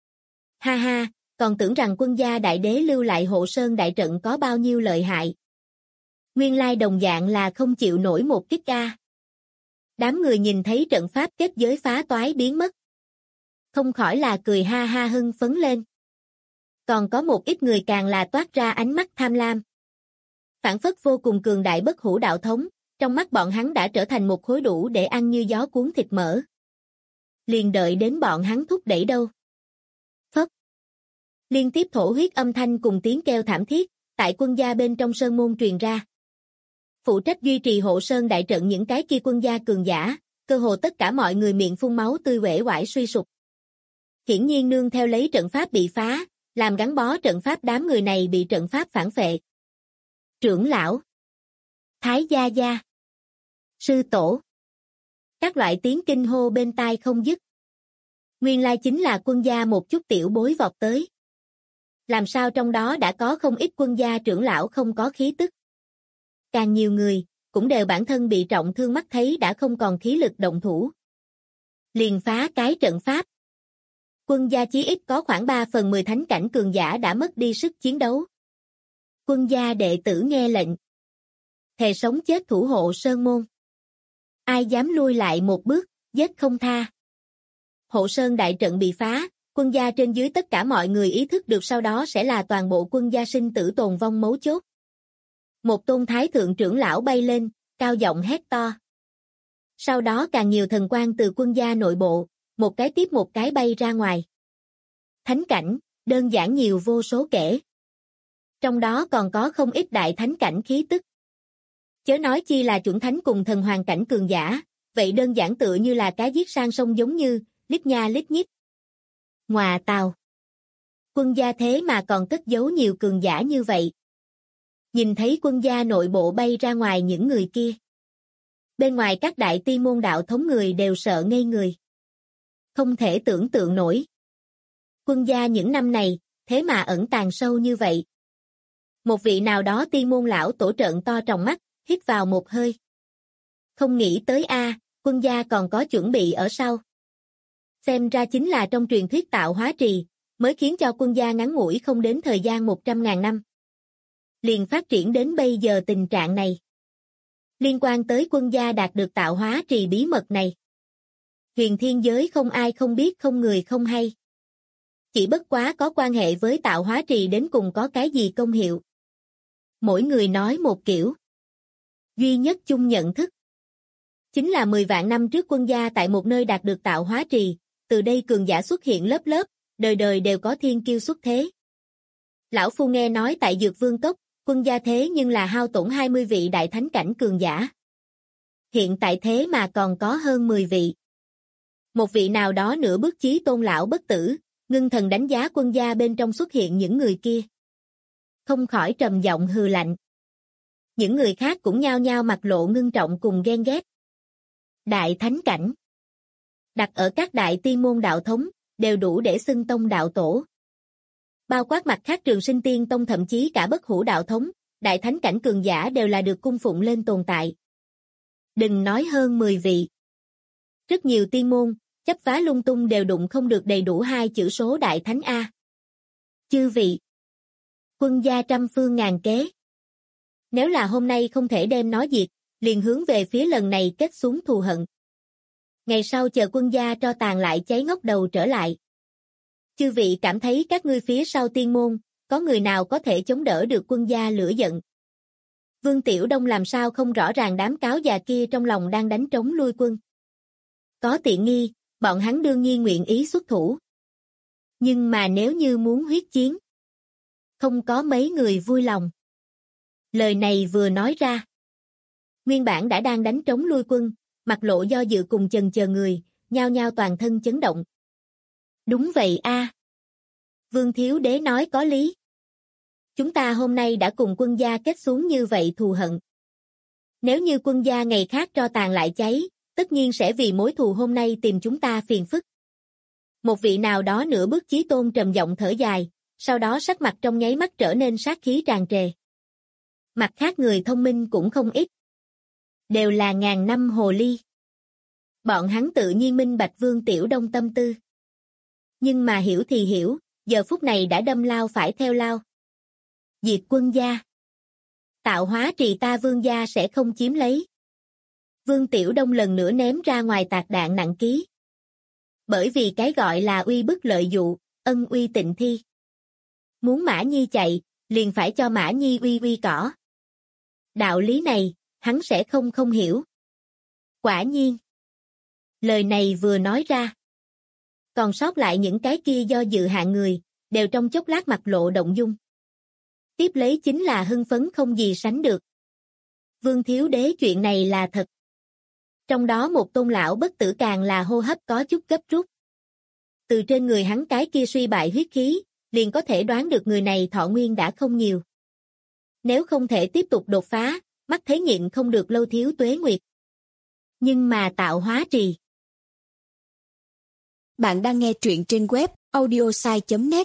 S2: Ha ha, còn tưởng rằng quân gia đại đế lưu lại hộ sơn đại trận có bao nhiêu lợi hại. Nguyên lai đồng dạng là không chịu nổi một kích ca. Đám người nhìn thấy trận pháp kết giới phá toái biến mất. Không khỏi là cười ha ha hưng phấn lên. Còn có một ít người càng là toát ra ánh mắt tham lam. Phản phất vô cùng cường đại bất hủ đạo thống, trong mắt bọn hắn đã trở thành một khối đủ để ăn như gió cuốn thịt mỡ. Liền đợi đến bọn hắn thúc đẩy đâu. Phất. Liên tiếp thổ huyết âm thanh cùng tiếng kêu thảm thiết, tại quân gia bên trong sơn môn truyền ra. Phụ trách duy trì hộ sơn đại trận những cái kia quân gia cường giả, cơ hồ tất cả mọi người miệng phun máu tươi uể oải suy sụp. Hiển nhiên nương theo lấy trận pháp bị phá, làm gắn bó trận pháp đám người này bị trận pháp phản phệ. Trưởng lão, Thái gia gia, sư tổ. Các loại tiếng kinh hô bên tai không dứt. Nguyên lai chính là quân gia một chút tiểu bối vọt tới. Làm sao trong đó đã có không ít quân gia trưởng lão không có khí tức. Càng nhiều người, cũng đều bản thân bị trọng thương mắt thấy đã không còn khí lực động thủ. Liền phá cái trận pháp. Quân gia chí ít có khoảng 3/10 thánh cảnh cường giả đã mất đi sức chiến đấu. Quân gia đệ tử nghe lệnh. Thề sống chết thủ hộ sơn môn. Ai dám lui lại một bước, giết không tha. Hộ sơn đại trận bị phá, quân gia trên dưới tất cả mọi người ý thức được sau đó sẽ là toàn bộ quân gia sinh tử tồn vong mấu chốt. Một tôn thái thượng trưởng lão bay lên, cao giọng hét to. Sau đó càng nhiều thần quang từ quân gia nội bộ, một cái tiếp một cái bay ra ngoài. Thánh cảnh, đơn giản nhiều vô số kể. Trong đó còn có không ít đại thánh cảnh khí tức. Chớ nói chi là chuẩn thánh cùng thần hoàng cảnh cường giả, vậy đơn giản tựa như là cá giết sang sông giống như, lít nha lít nhít. Ngọa tào. Quân gia thế mà còn cất giấu nhiều cường giả như vậy. Nhìn thấy quân gia nội bộ bay ra ngoài những người kia. Bên ngoài các đại ti môn đạo thống người đều sợ ngây người. Không thể tưởng tượng nổi. Quân gia những năm này, thế mà ẩn tàng sâu như vậy. Một vị nào đó ti môn lão tổ trợn to tròng mắt, hít vào một hơi. Không nghĩ tới quân gia còn có chuẩn bị ở sau. Xem ra chính là trong truyền thuyết tạo hóa trì, mới khiến cho quân gia ngắn ngủi không đến thời gian 100.000 năm. Liền phát triển đến bây giờ tình trạng này. Liên quan tới quân gia đạt được tạo hóa trì bí mật này. Huyền thiên giới không ai không biết không người không hay. Chỉ bất quá có quan hệ với tạo hóa trì đến cùng có cái gì công hiệu. Mỗi người nói một kiểu. Duy nhất chung nhận thức. Chính là 10 vạn năm trước quân gia tại một nơi đạt được tạo hóa trì, từ đây cường giả xuất hiện lớp lớp, đời đời đều có thiên kiêu xuất thế. Lão Phu nghe nói tại Dược Vương Cốc, quân gia thế nhưng là hao tổn 20 vị đại thánh cảnh cường giả. Hiện tại thế mà còn có hơn 10 vị. Một vị nào đó nửa bước chí tôn lão bất tử, ngưng thần đánh giá quân gia bên trong xuất hiện những người kia. Không khỏi trầm giọng hừ lạnh. Những người khác cũng nhao nhao mặt lộ ngưng trọng cùng ghen ghét. Đại thánh cảnh. Đặt ở các đại tiên môn đạo thống, đều đủ để xưng tông đạo tổ. Bao quát mặt khác Trường Sinh Tiên Tông thậm chí cả Bất Hủ đạo thống, đại thánh cảnh cường giả đều là được cung phụng lên tồn tại. Đừng nói hơn 10 vị. Rất nhiều tiên môn, chấp phá lung tung đều đụng không được đầy đủ 2 chữ số đại thánh A. Chư vị. Quân gia trăm phương ngàn kế. Nếu là hôm nay không thể đem nó diệt, liền hướng về phía lần này kết xuống thù hận. Ngày sau chờ quân gia tro tàn lại cháy ngóc đầu trở lại. Chư vị cảm thấy các ngươi phía sau tiên môn, có người nào có thể chống đỡ được quân gia lửa giận? Vương Tiểu Đông làm sao không rõ ràng đám cáo già kia trong lòng đang đánh trống lui quân. Có tiện nghi, bọn hắn đương nhiên nguyện ý xuất thủ. Nhưng mà nếu như muốn huyết chiến, không có mấy người vui lòng. Lời này vừa nói ra. Nguyên bản đã đang đánh trống lui quân, mặt lộ do dự cùng chần chờ người, nhao nhao toàn thân chấn động. Đúng vậy Vương Thiếu Đế nói có lý. Chúng ta hôm nay đã cùng quân gia kết xuống như vậy thù hận. Nếu như quân gia ngày khác tro tàn lại cháy, tất nhiên sẽ vì mối thù hôm nay tìm chúng ta phiền phức. Một vị nào đó nửa bước chí tôn trầm giọng thở dài, sau đó sắc mặt trong nháy mắt trở nên sát khí tràn trề. Mặt khác người thông minh cũng không ít. Đều là ngàn năm hồ ly. Bọn hắn tự nhiên minh bạch Vương Tiểu Đông tâm tư. Nhưng mà hiểu thì hiểu, giờ phút này đã đâm lao phải theo lao. Diệt quân gia. Tạo hóa trì ta Vương gia sẽ không chiếm lấy. Vương Tiểu Đông lần nữa ném ra ngoài tạc đạn nặng ký. Bởi vì cái gọi là uy bức lợi dụ, ân uy tịnh thi. Muốn Mã Nhi chạy, liền phải cho Mã Nhi uy uy cỏ. Đạo lý này, hắn sẽ không hiểu. Quả nhiên. Lời này vừa nói ra. Còn sót lại những cái kia do dự hạng người, đều trong chốc lát mặt lộ động dung. Tiếp lấy chính là hưng phấn không gì sánh được. Vương Thiếu Đế chuyện này là thật. Trong đó một tôn lão bất tử càng là hô hấp có chút gấp rút. Từ trên người hắn cái kia suy bại huyết khí, liền có thể đoán được người này thọ nguyên đã không nhiều. Nếu không thể tiếp tục đột phá, mắt thấy nhịn không được lâu thiếu tuế nguyệt. Nhưng mà tạo hóa trì.
S3: Bạn đang nghe truyện trên web audiosai.net.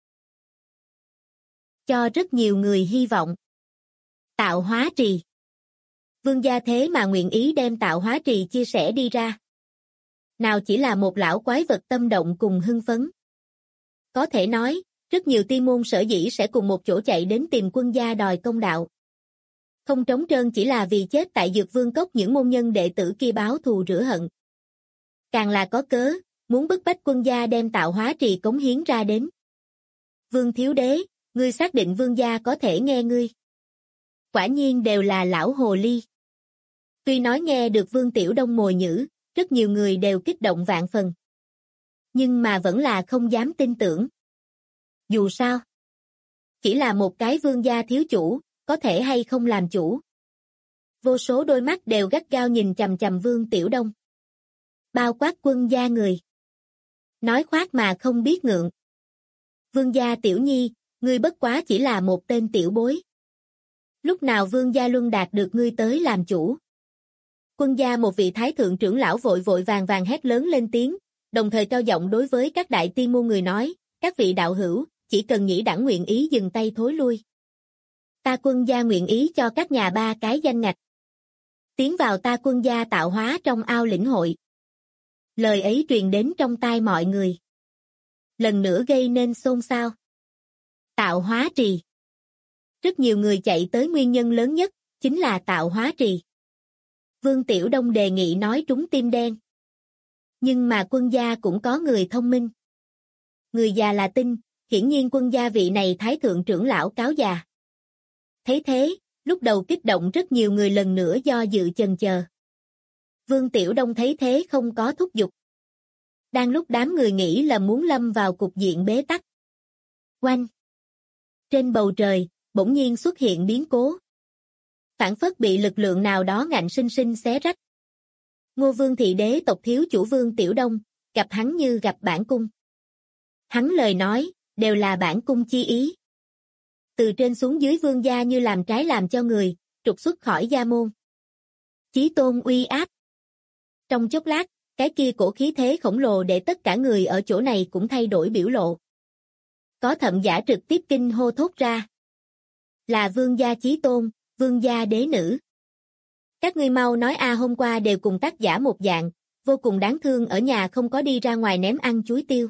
S2: Cho rất nhiều người hy vọng. Tạo hóa trì. Vương gia thế mà nguyện ý đem tạo hóa trì chia sẻ đi ra. Nào chỉ là một lão quái vật tâm động cùng hưng phấn. Có thể nói, rất nhiều tiên môn sở dĩ sẽ cùng một chỗ chạy đến tìm quân gia đòi công đạo. Không trống trơn chỉ là vì chết tại Dược Vương Cốc những môn nhân đệ tử kia báo thù rửa hận. Càng là có cớ, muốn bức bách quân gia đem tạo hóa trì cống hiến ra đến. Vương Thiếu Đế, ngươi xác định vương gia có thể nghe ngươi. Quả nhiên đều là lão hồ ly. Tuy nói nghe được Vương Tiểu Đông mồi nhữ, rất nhiều người đều kích động vạn phần. Nhưng mà vẫn là không dám tin tưởng. Dù sao, chỉ là một cái vương gia thiếu chủ, có thể hay không làm chủ. Vô số đôi mắt đều gắt gao nhìn chằm chằm Vương Tiểu Đông. Bao quát quân gia người. Nói khoác mà không biết ngượng. Vương gia tiểu nhi, ngươi bất quá chỉ là một tên tiểu bối. Lúc nào Vương gia luân đạt được ngươi tới làm chủ? Quân gia một vị thái thượng trưởng lão vội vội vàng vàng hét lớn lên tiếng, đồng thời cao giọng đối với các đại tiên môn người nói, các vị đạo hữu, chỉ cần nhĩ đẳng nguyện ý dừng tay thối lui. Ta Quân gia nguyện ý cho các nhà 3 cái danh ngạch. Tiến vào ta Quân gia tạo hóa trong ao lĩnh hội. Lời ấy truyền đến trong tai mọi người. Lần nữa gây nên xôn xao. Tạo hóa trì. Rất nhiều người chạy tới nguyên nhân lớn nhất, chính là tạo hóa trì. Vương Tiểu Đông đề nghị nói trúng tim đen. Nhưng mà Quân gia cũng có người thông minh. Người già là tinh, hiển nhiên Quân gia vị này thái thượng trưởng lão cáo già. Thấy thế, lúc đầu kích động rất nhiều người lần nữa do dự chần chờ. Vương Tiểu Đông thấy thế không có thúc giục. Đang lúc đám người nghĩ là muốn lâm vào cục diện bế tắc. Oanh! Trên bầu trời, bỗng nhiên xuất hiện biến cố. Phảng phất bị lực lượng nào đó ngạnh sinh sinh xé rách. Ngô Vương thị đế tộc thiếu chủ Vương Tiểu Đông, gặp hắn như gặp bản cung. Hắn lời nói, đều là bản cung chi ý. Từ trên xuống dưới Vương gia như làm trái làm cho người, trục xuất khỏi gia môn. Chí tôn uy áp. Trong chốc lát, cái kia cổ khí thế khổng lồ để tất cả người ở chỗ này cũng thay đổi biểu lộ. Có thậm giả trực tiếp kinh hô thốt ra. Là Vương gia Chí tôn, Vương gia đế nữ. Các ngươi mau nói hôm qua đều cùng tác giả một dạng, vô cùng đáng thương ở nhà không có đi ra ngoài ném ăn chuối tiêu.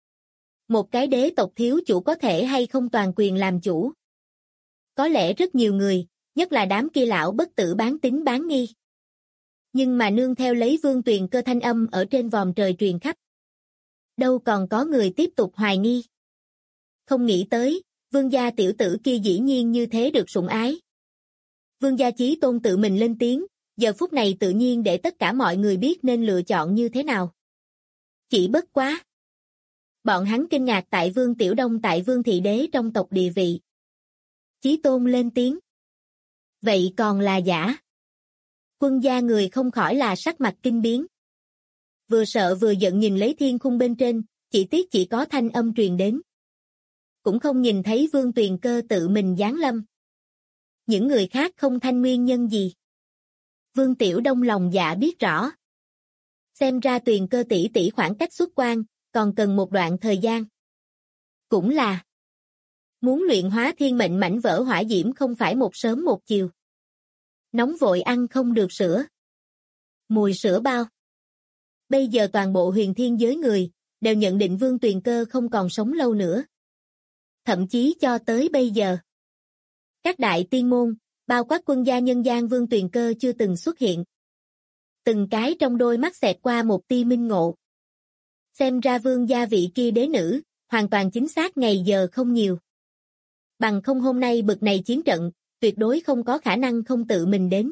S2: Một cái đế tộc thiếu chủ có thể hay không toàn quyền làm chủ. Có lẽ rất nhiều người, nhất là đám kia lão bất tử bán tín bán nghi. Nhưng mà nương theo lấy Vương Tuyền Cơ thanh âm ở trên vòm trời truyền khắp. Đâu còn có người tiếp tục hoài nghi. Không nghĩ tới, Vương gia tiểu tử kia dĩ nhiên như thế được sủng ái. Vương gia Chí tôn tự mình lên tiếng, giờ phút này tự nhiên để tất cả mọi người biết nên lựa chọn như thế nào. Chỉ bất quá. Bọn hắn kinh ngạc tại Vương Tiểu Đông tại Vương thị đế trong tộc địa vị. Chí tôn lên tiếng. Vậy còn là giả. Quân gia người không khỏi là sắc mặt kinh biến. Vừa sợ vừa giận nhìn lấy thiên khung bên trên, chỉ tiếc chỉ có thanh âm truyền đến. Cũng không nhìn thấy Vương Tuyền Cơ tự mình giáng lâm. Những người khác không thanh nguyên nhân gì. Vương Tiểu Đông lòng dạ biết rõ. Xem ra Tuyền Cơ tỷ tỷ khoảng cách xuất quan, còn cần một đoạn thời gian. Cũng là muốn luyện hóa thiên mệnh mảnh vỡ hỏa diễm không phải một sớm một chiều. Nóng vội ăn không được sữa. Mùi sữa bao. Bây giờ toàn bộ huyền thiên giới người, đều nhận định Vương Tuyền Cơ không còn sống lâu nữa. Thậm chí cho tới bây giờ. Các đại tiên môn, bao quát quân gia nhân gian Vương Tuyền Cơ chưa từng xuất hiện. Từng cái trong đôi mắt xẹt qua một tia minh ngộ. Xem ra Vương gia vị kia đế nữ, hoàn toàn chính xác ngày giờ không nhiều. Bằng không hôm nay bực này chiến trận, tuyệt đối không có khả năng không tự mình đến.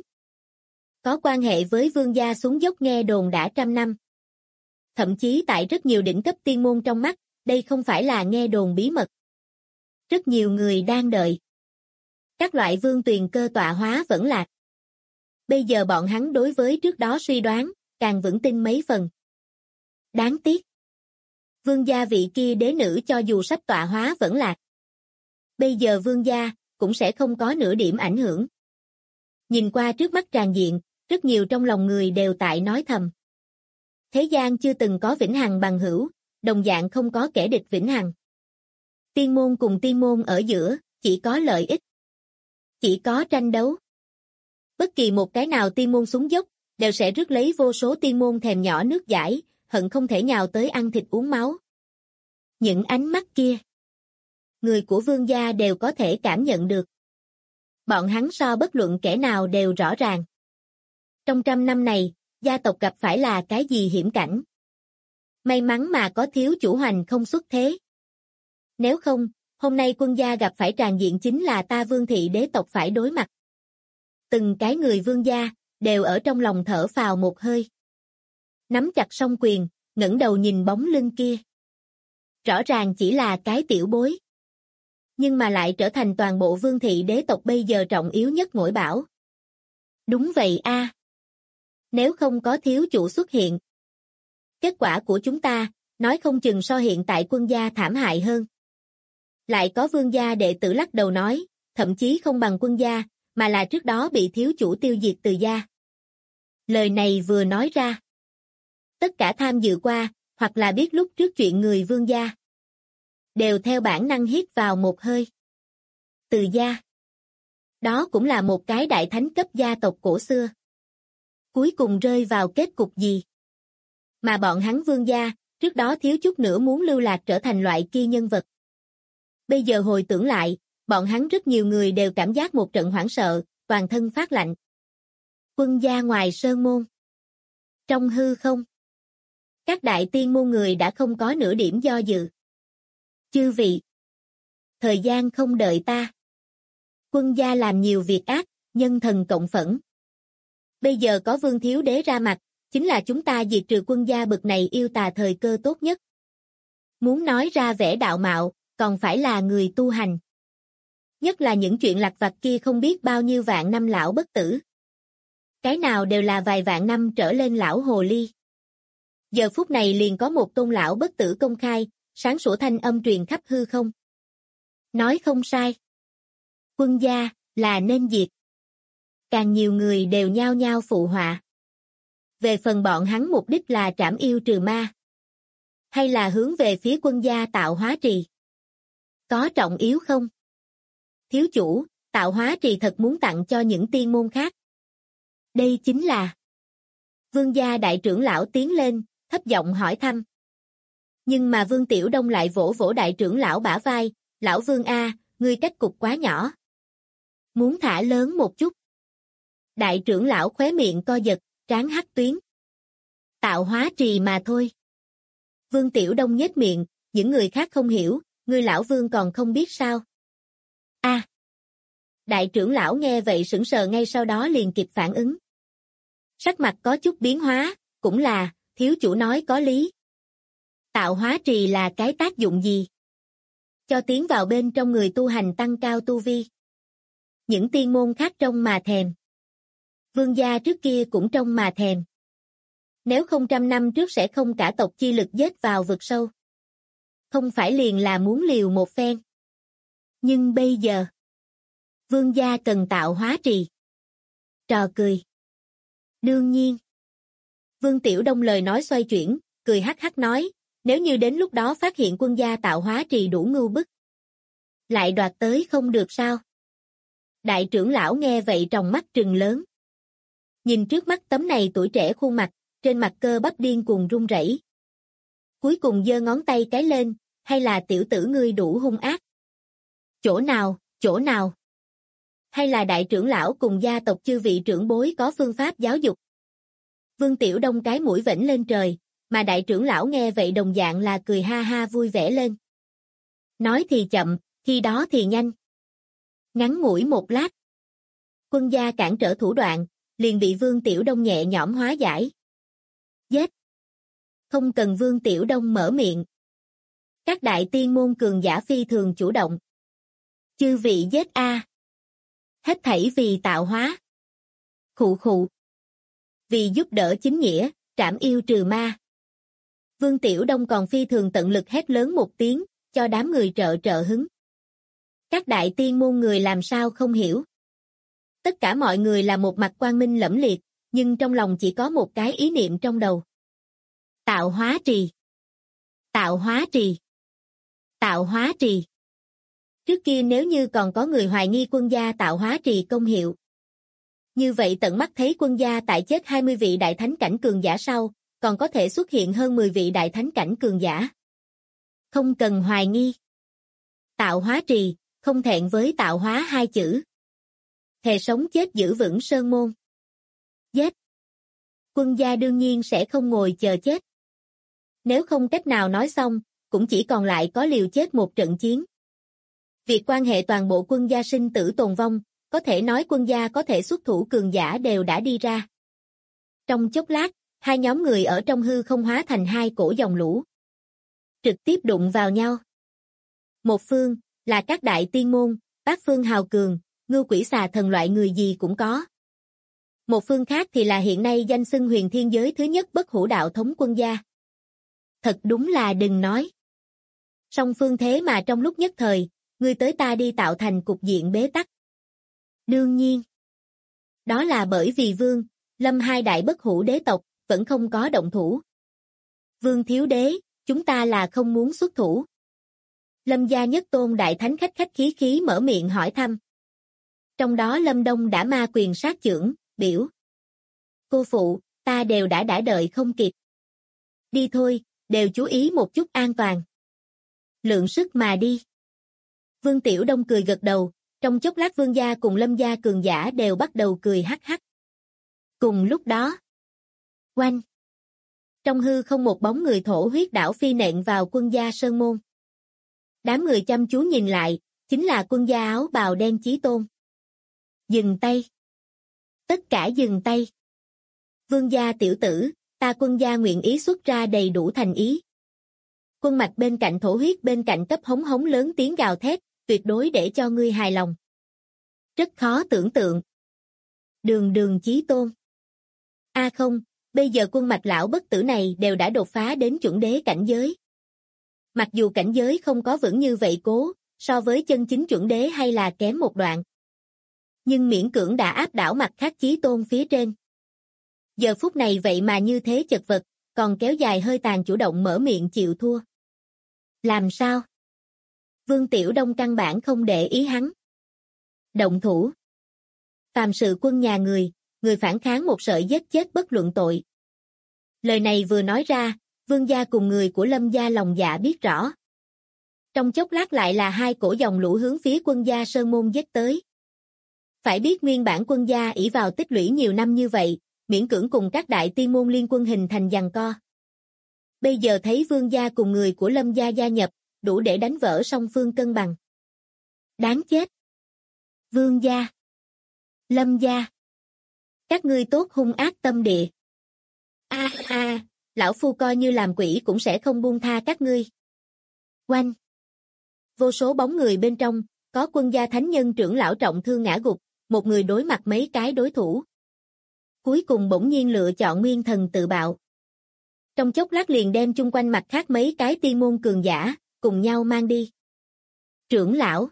S2: Có quan hệ với Vương gia xuống dốc nghe đồn đã trăm năm. Thậm chí tại rất nhiều đỉnh cấp tiên môn trong mắt, đây không phải là nghe đồn bí mật. Rất nhiều người đang đợi. Các loại Vương Tuyền Cơ tọa hóa vẫn lạc. Bây giờ bọn hắn đối với trước đó suy đoán, càng vững tin mấy phần. Đáng tiếc. Vương gia vị kia đế nữ cho dù sắp tọa hóa vẫn lạc. Bây giờ Vương gia, cũng sẽ không có nửa điểm ảnh hưởng. Nhìn qua trước mắt tràn diện, rất nhiều trong lòng người đều tại nói thầm. Thế gian chưa từng có vĩnh hằng bằng hữu, đồng dạng không có kẻ địch vĩnh hằng. Tiên môn cùng tiên môn ở giữa, chỉ có lợi ích. Chỉ có tranh đấu. Bất kỳ một cái nào tiên môn xuống dốc, đều sẽ rước lấy vô số tiên môn thèm nhỏ nước dãi, hận không thể nhào tới ăn thịt uống máu. Những ánh mắt kia, người của Vương gia đều có thể cảm nhận được. Bọn hắn so bất luận kẻ nào đều rõ ràng. Trong trăm năm này, gia tộc gặp phải là cái gì hiểm cảnh. May mắn mà có thiếu chủ Hoành không xuất thế. Nếu không, hôm nay quân gia gặp phải tràn diện chính là ta Vương thị đế tộc phải đối mặt. Từng cái người Vương gia, đều ở trong lòng thở phào một hơi. Nắm chặt song quyền, ngẩng đầu nhìn bóng lưng kia. Rõ ràng chỉ là cái tiểu bối. Nhưng mà lại trở thành toàn bộ Vương thị đế tộc bây giờ trọng yếu nhất ngỗi bảo. Đúng vậy a. Nếu không có thiếu chủ xuất hiện, kết quả của chúng ta, nói không chừng so hiện tại quân gia thảm hại hơn. Lại có vương gia đệ tử lắc đầu nói, thậm chí không bằng quân gia, mà là trước đó bị thiếu chủ tiêu diệt Từ gia. Lời này vừa nói ra, tất cả tham dự qua, hoặc là biết lúc trước chuyện người vương gia, đều theo bản năng hít vào một hơi. Từ gia, đó cũng là một cái đại thánh cấp gia tộc cổ xưa. Cuối cùng rơi vào kết cục gì? Mà bọn hắn vương gia, trước đó thiếu chút nữa muốn lưu lạc trở thành loại kia nhân vật. Bây giờ hồi tưởng lại, bọn hắn rất nhiều người đều cảm giác một trận hoảng sợ, toàn thân phát lạnh. Quân gia ngoài sơn môn. Trong hư không, các đại tiên môn người đã không có nửa điểm do dự. Chư vị, thời gian không đợi ta. Quân gia làm nhiều việc ác, nhân thần cộng phẫn. Bây giờ có vương thiếu đế ra mặt, chính là chúng ta diệt trừ quân gia bực này yêu tà thời cơ tốt nhất. Muốn nói ra vẻ đạo mạo, còn phải là người tu hành. Nhất là những chuyện lặt vặt kia không biết bao nhiêu vạn năm lão bất tử. Cái nào đều là vài vạn năm trở lên lão hồ ly. Giờ phút này liền có một tôn lão bất tử công khai, sáng sủa thanh âm truyền khắp hư không. Nói không sai. Quân gia, là nên diệt. Càng nhiều người đều nhao nhao phụ họa. Về phần bọn hắn mục đích là trảm yêu trừ ma. Hay là hướng về phía quân gia tạo hóa trì. Có trọng yếu không? Thiếu chủ, tạo hóa trì thật muốn tặng cho những tiên môn khác. Đây chính là... Vương gia đại trưởng lão tiến lên, thấp giọng hỏi thăm. Nhưng mà Vương Tiểu Đông lại vỗ vỗ đại trưởng lão bả vai, lão Vương A, ngươi cách cục quá nhỏ. Muốn thả lớn một chút. Đại trưởng lão khóe miệng co giật, trán hắc tuyến. Tạo hóa trì mà thôi. Vương Tiểu Đông nhếch miệng, những người khác không hiểu, ngươi lão Vương còn không biết sao. A. Đại trưởng lão nghe vậy sững sờ ngay sau đó liền kịp phản ứng. Sắc mặt có chút biến hóa, cũng là, thiếu chủ nói có lý. Tạo hóa trì là cái tác dụng gì? Cho tiến vào bên trong người tu hành tăng cao tu vi. Những tiên môn khác trông mà thèm. Vương gia trước kia cũng trông mà thèm. Nếu không 100 năm trước sẽ không cả tộc chi lực giết vào vực sâu. Không phải liền là muốn liều một phen. Nhưng bây giờ, vương gia cần tạo hóa trì. Trò cười. Đương nhiên. Vương Tiểu Đông lời nói xoay chuyển, cười hắc hắc nói, nếu như đến lúc đó phát hiện quân gia tạo hóa trì đủ ngưu bức. Lại đoạt tới không được sao? Đại trưởng lão nghe vậy tròng mắt trừng lớn. Nhìn trước mắt tấm này tuổi trẻ khuôn mặt, trên mặt cơ bắp điên cuồng run rẩy. Cuối cùng giơ ngón tay cái lên, hay là tiểu tử ngươi đủ hung ác? Chỗ nào, chỗ nào? Hay là đại trưởng lão cùng gia tộc chư vị trưởng bối có phương pháp giáo dục? Vương Tiểu Đông cái mũi vểnh lên trời, mà đại trưởng lão nghe vậy đồng dạng là cười ha ha vui vẻ lên. Nói thì chậm, khi đó thì nhanh. Ngắn ngủi một lát. Quân gia cản trở thủ đoạn, liền bị Vương Tiểu Đông nhẹ nhõm hóa giải. Giết! Không cần Vương Tiểu Đông mở miệng. Các đại tiên môn cường giả phi thường chủ động. Chư vị giết a. Hết thảy vì tạo hóa. Khụ khụ. Vì giúp đỡ chính nghĩa, trảm yêu trừ ma. Vương Tiểu Đông còn phi thường tận lực hét lớn một tiếng, cho đám người trợ hứng. Các đại tiên môn người làm sao không hiểu. Tất cả mọi người là một mặt quang minh lẫm liệt, nhưng trong lòng chỉ có một cái ý niệm trong đầu. Tạo hóa trì. Tạo hóa trì. Tạo hóa trì. Trước kia nếu như còn có người hoài nghi quân gia tạo hóa trì công hiệu. Như vậy tận mắt thấy quân gia tại chết 20 vị đại thánh cảnh cường giả sau, còn có thể xuất hiện hơn 10 vị đại thánh cảnh cường giả. Không cần hoài nghi. Tạo hóa trì, không thẹn với tạo hóa hai chữ. Thề sống chết giữ vững sơn môn. Giết. Quân gia đương nhiên sẽ không ngồi chờ chết. Nếu không cách nào nói xong, cũng chỉ còn lại có liều chết một trận chiến. Việc quan hệ toàn bộ quân gia sinh tử tồn vong, có thể nói quân gia có thể xuất thủ cường giả đều đã đi ra. Trong chốc lát, hai nhóm người ở trong hư không hóa thành hai cổ dòng lũ. Trực tiếp đụng vào nhau. Một phương, là các đại tiên môn, bát phương hào cường, ngưu quỷ xà thần loại người gì cũng có. Một phương khác thì là hiện nay danh xưng huyền thiên giới thứ nhất bất hủ đạo thống quân gia. Thật đúng là đừng nói. Song phương thế mà trong lúc nhất thời, ngươi tới ta đi tạo thành cục diện bế tắc. Đương nhiên. Đó là bởi vì Vương, Lâm hai đại bất hủ đế tộc, vẫn không có động thủ. Vương thiếu đế, chúng ta là không muốn xuất thủ. Lâm gia nhất tôn đại thánh khách khách khí khí mở miệng hỏi thăm. Trong đó Lâm Đông đã ma quyền sát chưởng, biểu. Cô phụ, ta đều đã đợi không kịp. Đi thôi, đều chú ý một chút an toàn. Lượng sức mà đi. Vương Tiểu Đông cười gật đầu, trong chốc lát Vương gia cùng Lâm gia cường giả đều bắt đầu cười hắc hắc. Cùng lúc đó, oanh. Trong hư không một bóng người thổ huyết đảo phi nện vào quân gia sơn môn. Đám người chăm chú nhìn lại, chính là quân gia áo bào đen Chí Tôn. Dừng tay. Tất cả dừng tay. Vương gia tiểu tử, ta quân gia nguyện ý xuất ra đầy đủ thành ý. Quân mạch bên cạnh thổ huyết bên cạnh cấp hống hống lớn tiếng gào thét, tuyệt đối để cho ngươi hài lòng. Rất khó tưởng tượng. Đường Chí Tôn. Không, bây giờ quân mạch lão bất tử này đều đã đột phá đến chuẩn đế cảnh giới. Mặc dù cảnh giới không có vững như vậy cố, so với chân chính chuẩn đế hay là kém một đoạn. Nhưng miễn cưỡng đã áp đảo mặt khác Chí Tôn phía trên. Giờ phút này vậy mà như thế chật vật, còn kéo dài hơi tàn chủ động mở miệng chịu thua. Làm sao? Vương Tiểu Đông căn bản không để ý hắn. Động thủ. Phàm sự quân nhà người phản kháng một sợi giết chết bất luận tội. Lời này vừa nói ra, Vương gia cùng người của Lâm gia lòng dạ biết rõ. Trong chốc lát lại là hai cổ dòng lũ hướng phía quân gia sơn môn giết tới. Phải biết nguyên bản quân gia ỷ vào tích lũy nhiều năm như vậy, miễn cưỡng cùng các đại tiên môn liên quân hình thành giằng co. Bây giờ thấy Vương gia cùng người của Lâm gia gia nhập, đủ để đánh vỡ song phương cân bằng. Đáng chết. Vương gia. Lâm gia. Các ngươi tốt hung ác tâm địa. Lão phu coi như làm quỷ cũng sẽ không buông tha các ngươi. Oanh. Vô số bóng người bên trong, có quân gia thánh nhân trưởng lão trọng thương ngã gục, một người đối mặt mấy cái đối thủ. Cuối cùng bỗng nhiên lựa chọn nguyên thần tự bạo. Trong chốc lát liền đem chung quanh mặt khác mấy cái tiên môn cường giả, cùng nhau mang đi. Trưởng lão.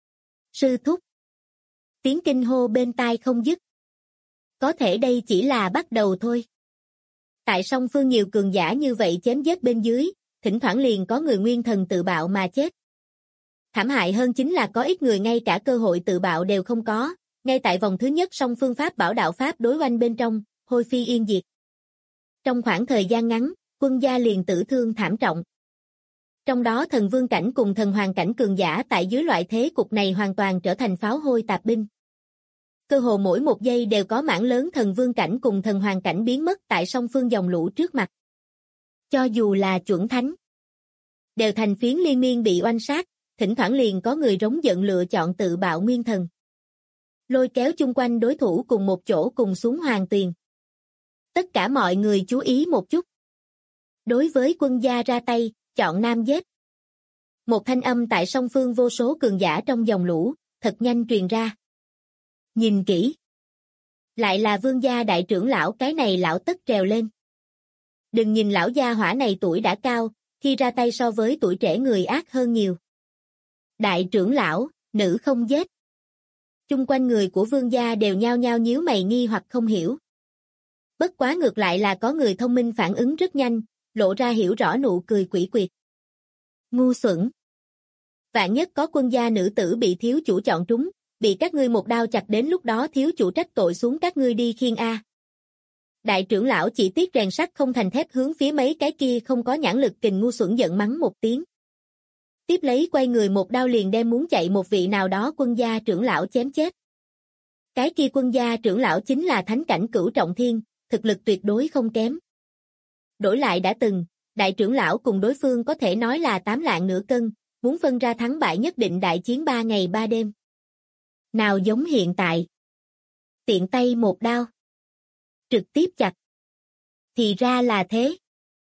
S2: Sư thúc. Tiếng kinh hô bên tai không dứt. Có thể đây chỉ là bắt đầu thôi. Tại song phương nhiều cường giả như vậy chém giết bên dưới, thỉnh thoảng liền có người nguyên thần tự bạo mà chết. Thảm hại hơn chính là có ít người ngay cả cơ hội tự bạo đều không có, ngay tại vòng thứ nhất song phương pháp bảo đạo pháp đối oanh bên trong, hôi phi yên diệt. Trong khoảng thời gian ngắn, quân gia liền tử thương thảm trọng. Trong đó thần vương cảnh cùng thần hoàng cảnh cường giả tại dưới loại thế cục này hoàn toàn trở thành pháo hôi tạp binh. Cơ hồ mỗi một giây đều có mảng lớn thần vương cảnh cùng thần hoàng cảnh biến mất tại song phương dòng lũ trước mặt. Cho dù là chuẩn thánh, đều thành phiến liên miên bị oanh sát, thỉnh thoảng liền có người rống giận lựa chọn tự bạo nguyên thần. Lôi kéo chung quanh đối thủ cùng một chỗ cùng xuống hoàng tuyền. Tất cả mọi người chú ý một chút. Đối với quân gia ra tay, chọn nam giết. Một thanh âm tại song phương vô số cường giả trong dòng lũ, thật nhanh truyền ra. Nhìn kỹ. Lại là Vương gia đại trưởng lão, cái này lão tất trèo lên. Đừng nhìn lão gia hỏa này tuổi đã cao, khi ra tay so với tuổi trẻ người ác hơn nhiều. Đại trưởng lão, nữ không giết. Chung quanh người của Vương gia đều nhao nhao nhíu mày nghi hoặc không hiểu. Bất quá ngược lại là có người thông minh phản ứng rất nhanh, lộ ra hiểu rõ nụ cười quỷ quyệt. Ngu xuẩn. Vạn nhất có quân gia nữ tử bị thiếu chủ chọn trúng, bị các ngươi một đao chặt đến lúc đó thiếu chủ trách tội xuống các ngươi đi khiêng a. Đại trưởng lão chỉ tiếc rèn sắt không thành thép hướng phía mấy cái kia không có nhãn lực kình ngu xuẩn giận mắng một tiếng. Tiếp lấy quay người một đao liền đem muốn chạy một vị nào đó quân gia trưởng lão chém chết. Cái kia quân gia trưởng lão chính là thánh cảnh cửu trọng thiên, thực lực tuyệt đối không kém. Đổi lại đã từng, đại trưởng lão cùng đối phương có thể nói là 8 lạng nửa cân, muốn phân ra thắng bại nhất định đại chiến 3 ngày 3 đêm. Nào giống hiện tại. Tiện tay một đao. Trực tiếp chặt. Thì ra là thế.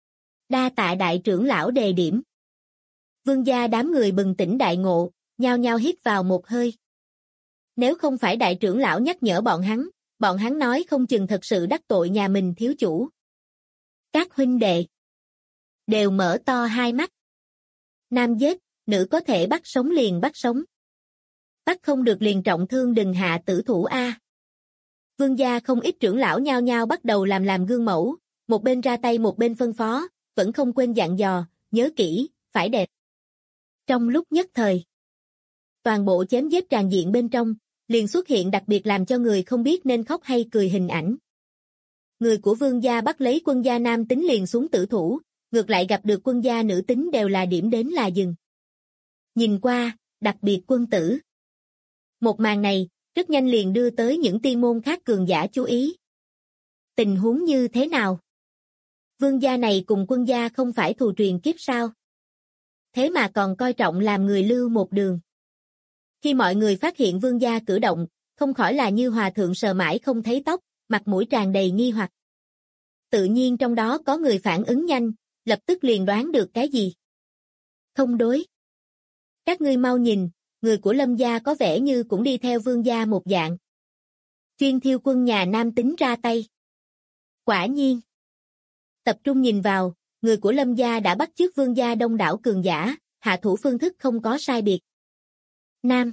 S2: Đa tạ đại trưởng lão đề điểm. Vương gia đám người bừng tỉnh đại ngộ, nhao nhao hít vào một hơi. Nếu không phải đại trưởng lão nhắc nhở bọn hắn nói không chừng thật sự đắc tội nhà mình thiếu chủ. Các huynh đệ. đều mở to hai mắt. Nam giết, nữ có thể bắt sống liền bắt sống. Bắt không được liền trọng thương đừng hạ tử thủ a. Vương gia không ít trưởng lão nhao nhao bắt đầu làm gương mẫu, một bên ra tay một bên phân phó, vẫn không quên dặn dò, nhớ kỹ, phải đẹp. Trong lúc nhất thời, toàn bộ chém giết tràn diện bên trong, liền xuất hiện đặc biệt làm cho người không biết nên khóc hay cười hình ảnh. Người của vương gia bắt lấy quân gia nam tính liền xuống tử thủ, ngược lại gặp được quân gia nữ tính đều là điểm đến là dừng. Nhìn qua, đặc biệt quân tử. Một màn này, rất nhanh liền đưa tới những tiên môn khác cường giả chú ý. Tình huống như thế nào? Vương gia này cùng quân gia không phải thù truyền kiếp sao? Thế mà còn coi trọng làm người lưu một đường. Khi mọi người phát hiện vương gia cử động, không khỏi là như hòa thượng sờ mãi không thấy tóc, mặt mũi tràn đầy nghi hoặc. Tự nhiên trong đó có người phản ứng nhanh, lập tức liền đoán được cái gì. Không đối. Các ngươi mau nhìn, người của Lâm gia có vẻ như cũng đi theo vương gia một dạng. Chuyên thiêu quân nhà nam tính ra tay. Quả nhiên. Tập trung nhìn vào, người của Lâm gia đã bắt chước vương gia đông đảo cường giả, hạ thủ phương thức không có sai biệt. Nam.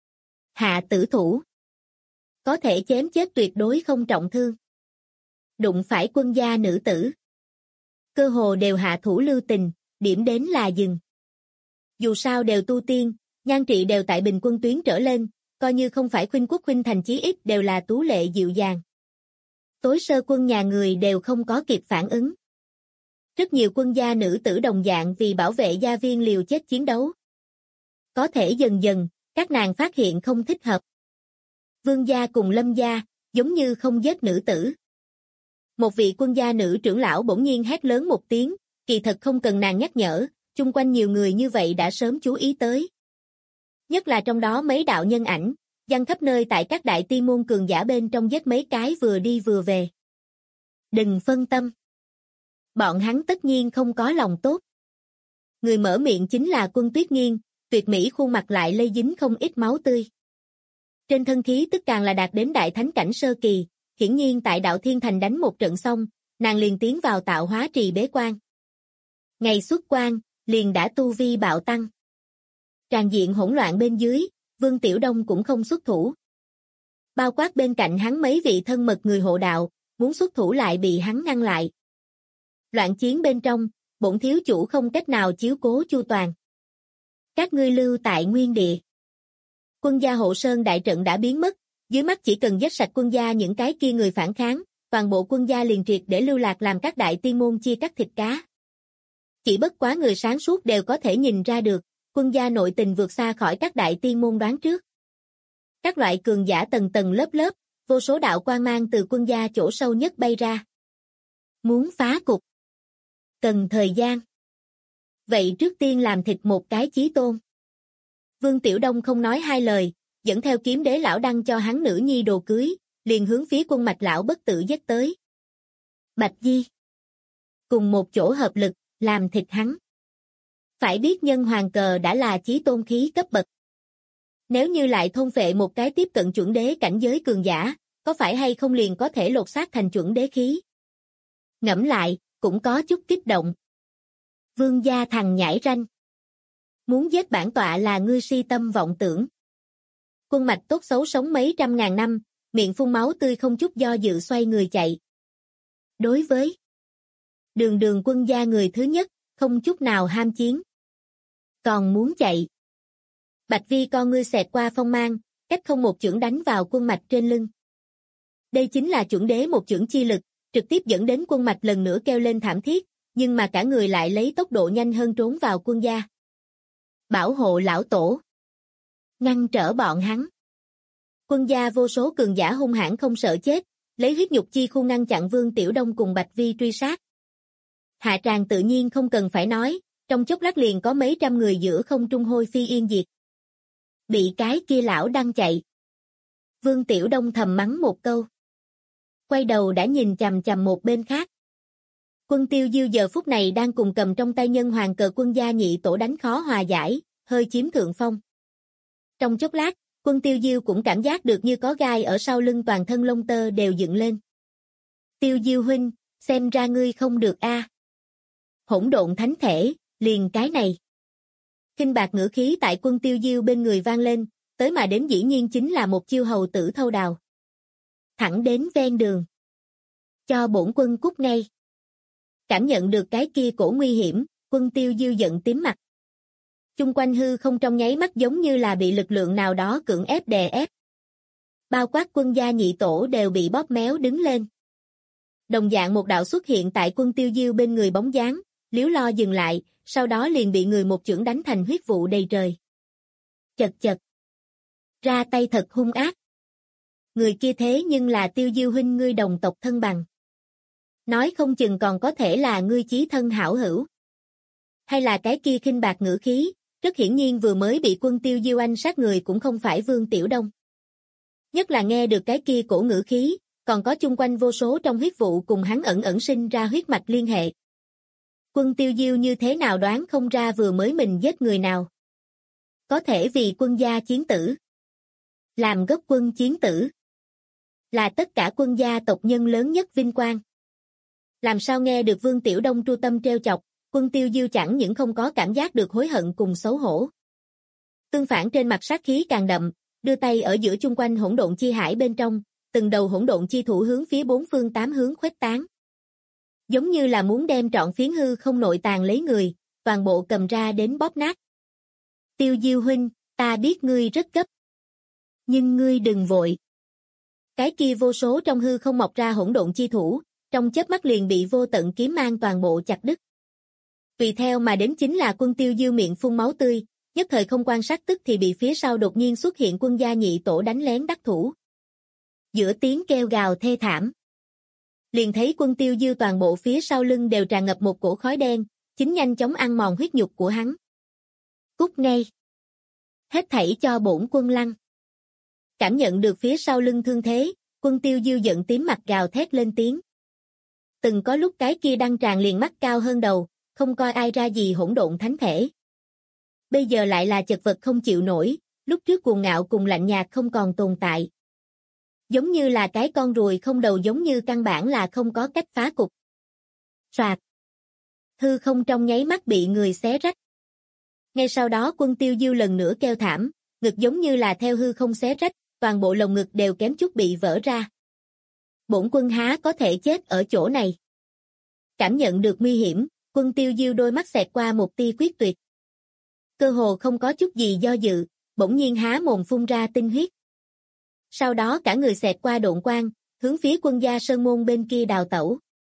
S2: Hạ tử thủ. Có thể chém chết tuyệt đối không trọng thương. Đụng phải quân gia nữ tử. Cơ hồ đều hạ thủ lưu tình, điểm đến là dừng. Dù sao đều tu tiên, nhan trị đều tại bình quân tuyến trở lên, coi như không phải khuynh quốc khuynh thành chí ít đều là tú lệ dịu dàng. Tối sơ quân nhà người đều không có kịp phản ứng. Rất nhiều quân gia nữ tử đồng dạng vì bảo vệ gia viên liều chết chiến đấu. Có thể dần dần, các nàng phát hiện không thích hợp. Vương gia cùng Lâm gia, giống như không giết nữ tử. Một vị quân gia nữ trưởng lão bỗng nhiên hét lớn một tiếng, kỳ thật không cần nàng nhắc nhở, chung quanh nhiều người như vậy đã sớm chú ý tới. Nhất là trong đó mấy đạo nhân ảnh, giăng khắp nơi tại các đại tiên môn cường giả bên trong giết mấy cái vừa đi vừa về. Đừng phân tâm. Bọn hắn tất nhiên không có lòng tốt. Người mở miệng chính là Quân Tuyết Nghiên, tuyệt mỹ khuôn mặt lại lây dính không ít máu tươi. Trên thân khí tức càng là đạt đến đại thánh cảnh sơ kỳ, hiển nhiên tại Đạo Thiên Thành đánh một trận xong, nàng liền tiến vào tạo hóa trì bế quan. Ngày xuất quan, liền đã tu vi bạo tăng. Tràn diện hỗn loạn bên dưới, Vương Tiểu Đông cũng không xuất thủ. Bao quát bên cạnh hắn mấy vị thân mật người hộ đạo, muốn xuất thủ lại bị hắn ngăn lại. Loạn chiến bên trong, bổn thiếu chủ không cách nào chiếu cố chu toàn. Các ngươi lưu tại nguyên địa. Quân gia hộ sơn đại trận đã biến mất, dưới mắt chỉ cần giết sạch quân gia những cái kia người phản kháng, toàn bộ quân gia liền triệt để lưu lạc làm các đại tiên môn chia cắt thịt cá. Chỉ bất quá người sáng suốt đều có thể nhìn ra được, quân gia nội tình vượt xa khỏi các đại tiên môn đoán trước. Các loại cường giả tầng tầng lớp lớp, vô số đạo quang mang từ quân gia chỗ sâu nhất bay ra. Muốn phá cục. Cần thời gian. Vậy trước tiên làm thịt một cái chí tôn. Vương Tiểu Đông không nói hai lời, dẫn theo kiếm đế lão đăng cho hắn nữ nhi đồ cưới, liền hướng phía quân mạch lão bất tử giết tới. Bạch Di. Cùng một chỗ hợp lực, làm thịt hắn. Phải biết nhân hoàng cờ đã là chí tôn khí cấp bậc. Nếu như lại thôn phệ một cái tiếp cận chuẩn đế cảnh giới cường giả, có phải hay không liền có thể lột xác thành chuẩn đế khí? Ngẫm lại, cũng có chút kích động. Vương gia thằng nhãi ranh. Muốn giết bản tọa là ngươi si tâm vọng tưởng. Quân mạch tốt xấu sống mấy trăm ngàn năm, miệng phun máu tươi không chút do dự xoay người chạy. Đối với đường quân gia người thứ nhất, không chút nào ham chiến. Còn muốn chạy. Bạch Vi con ngươi xẹt qua phong mang, cách không một chưởng đánh vào quân mạch trên lưng. Đây chính là chuẩn đế một chưởng chi lực, trực tiếp dẫn đến quân mạch lần nữa kêu lên thảm thiết, nhưng mà cả người lại lấy tốc độ nhanh hơn trốn vào quân gia. Bảo hộ lão tổ. Ngăn trở bọn hắn. Quân gia vô số cường giả hung hãn không sợ chết, lấy huyết nhục chi khu ngăn chặn Vương Tiểu Đông cùng Bạch Vi truy sát. Hạ tràng tự nhiên không cần phải nói, trong chốc lát liền có mấy trăm người giữa không trung hôi phi yên diệt. Bị cái kia lão đăng chạy. Vương Tiểu Đông thầm mắng một câu. Quay đầu đã nhìn chằm chằm một bên khác. Quân Tiêu Diêu giờ phút này đang cùng cầm trong tay nhân hoàng cờ quân gia nhị tổ đánh khó hòa giải, hơi chiếm thượng phong. Trong chốc lát, Quân Tiêu Diêu cũng cảm giác được như có gai ở sau lưng, toàn thân lông tơ đều dựng lên. Tiêu Diêu huynh, xem ra ngươi không được a. Hỗn độn thánh thể, liền cái này. Khinh bạc ngữ khí tại Quân Tiêu Diêu bên người vang lên, tới mà đến dĩ nhiên chính là một chiêu hầu tử thâu đào. Thẳng đến ven đường. Cho bổn quân cút ngay. Cảm nhận được cái kia cổ nguy hiểm, Quân Tiêu Diêu giận tím mặt. Chung quanh hư không trong nháy mắt giống như là bị lực lượng nào đó cưỡng ép đè ép. Bao quát Quân gia nhị tổ đều bị bóp méo đứng lên. Đồng dạng một đạo xuất hiện tại Quân Tiêu Diêu bên người bóng dáng, liếu lo dừng lại, sau đó liền bị người một chưởng đánh thành huyết vụ đầy trời. Chật chật. Ra tay thật hung ác. Người kia thế nhưng là Tiêu Diêu huynh ngươi đồng tộc thân bằng. Nói không chừng còn có thể là ngươi chí thân hảo hữu. Hay là cái kia khinh bạc ngữ khí, rất hiển nhiên vừa mới bị Quân Tiêu Diêu anh sát người cũng không phải Vương Tiểu Đông. Nhất là nghe được cái kia cổ ngữ khí, còn có chung quanh vô số trong huyết vụ cùng hắn ẩn ẩn sinh ra huyết mạch liên hệ. Quân Tiêu Diêu như thế nào đoán không ra vừa mới mình giết người nào. Có thể vì quân gia chiến tử. Làm gốc quân chiến tử. Là tất cả quân gia tộc nhân lớn nhất vinh quang. Làm sao nghe được Vương Tiểu Đông tru tâm treo chọc, Quân Tiêu Diêu chẳng những không có cảm giác được hối hận cùng xấu hổ. Tương phản trên mặt sát khí càng đậm, đưa tay ở giữa chung quanh hỗn độn chi hải bên trong, từng đầu hỗn độn chi thủ hướng phía bốn phương tám hướng khuếch tán. Giống như là muốn đem trọn phiến hư không nội tàng lấy người, toàn bộ cầm ra đến bóp nát. Tiêu Diêu huynh, ta biết ngươi rất gấp. Nhưng ngươi đừng vội. Cái kia vô số trong hư không mọc ra hỗn độn chi thủ, trong chớp mắt liền bị vô tận kiếm mang toàn bộ chặt đứt. Tùy theo mà đến chính là Quân Tiêu Diêu miệng phun máu tươi, nhất thời không quan sát tức thì bị phía sau đột nhiên xuất hiện quân gia nhị tổ đánh lén đắc thủ. Giữa tiếng kêu gào thê thảm, liền thấy Quân Tiêu Diêu toàn bộ phía sau lưng đều tràn ngập một cổ khói đen, chính nhanh chóng ăn mòn huyết nhục của hắn. Cút ngay. Hết thảy cho bổn quân lăn. Cảm nhận được phía sau lưng thương thế, Quân Tiêu Diêu giận tím mặt gào thét lên tiếng. Từng có lúc cái kia đăng tràn liền mắt cao hơn đầu, không coi ai ra gì hỗn độn thánh thể. Bây giờ lại là chật vật không chịu nổi, lúc trước cuồng ngạo cùng lạnh nhạt không còn tồn tại. Giống như là cái con ruồi không đầu, giống như căn bản là không có cách phá cục. Soạt. Hư không trong nháy mắt bị người xé rách. Ngay sau đó Quân Tiêu Diêu lần nữa kêu thảm, ngực giống như là theo hư không xé rách, toàn bộ lồng ngực đều kém chút bị vỡ ra. Bổn quân há có thể chết ở chỗ này. Cảm nhận được nguy hiểm, Quân Tiêu Diêu đôi mắt xẹt qua một tia quyết tuyệt. Cơ hồ không có chút gì do dự, bỗng nhiên há mồm phun ra tinh huyết. Sau đó cả người xẹt qua độn quang, hướng phía quân gia sơn môn bên kia đào tẩu.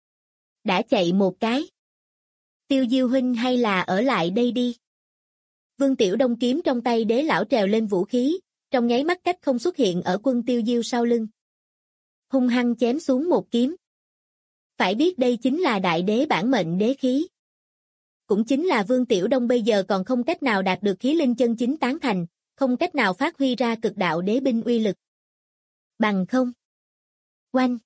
S2: Đã chạy một cái. Tiêu Diêu huynh hay là ở lại đây đi. Vương Tiểu Đông kiếm trong tay đế lão trèo lên vũ khí, trong nháy mắt cách không xuất hiện ở Quân Tiêu Diêu sau lưng. Hung hăng chém xuống một kiếm. Phải biết đây chính là đại đế bản mệnh đế khí. Cũng chính là Vương Tiểu Đông bây giờ còn không cách nào đạt được khí linh chân chính tán thành, không cách nào phát huy ra cực đạo đế binh uy lực. Bằng không. Oanh.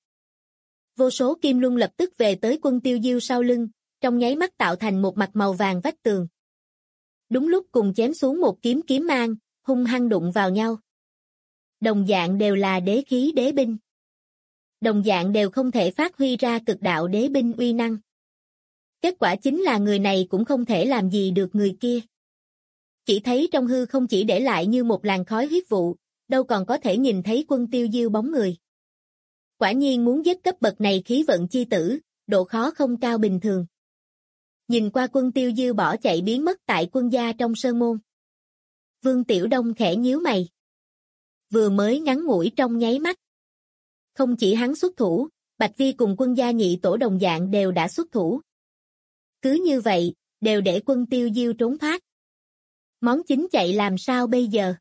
S2: Vô số kim luân lập tức về tới Quân Tiêu Diêu sau lưng, trong nháy mắt tạo thành một mặt màu vàng vách tường. Đúng lúc cùng chém xuống một kiếm kiếm mang, hung hăng đụng vào nhau. Đồng dạng đều là đế khí đế binh. Đồng dạng đều không thể phát huy ra cực đạo đế binh uy năng. Kết quả chính là người này cũng không thể làm gì được người kia. Chỉ thấy trong hư không chỉ để lại như một làn khói huyết vụ, đâu còn có thể nhìn thấy Quân Tiêu Diêu bóng người. Quả nhiên muốn giết cấp bậc này khí vận chi tử, độ khó không cao bình thường. Nhìn qua Quân Tiêu Diêu bỏ chạy biến mất tại quân gia trong sơn môn. Vương Tiểu Đông khẽ nhíu mày. Vừa mới ngắn ngủi trong nháy mắt. Không chỉ hắn xuất thủ, Bạch Vi cùng quân gia nhị tổ đồng dạng đều đã xuất thủ. Cứ như vậy, đều để Quân Tiêu Diêu trốn thoát. Món chính chạy làm sao bây giờ?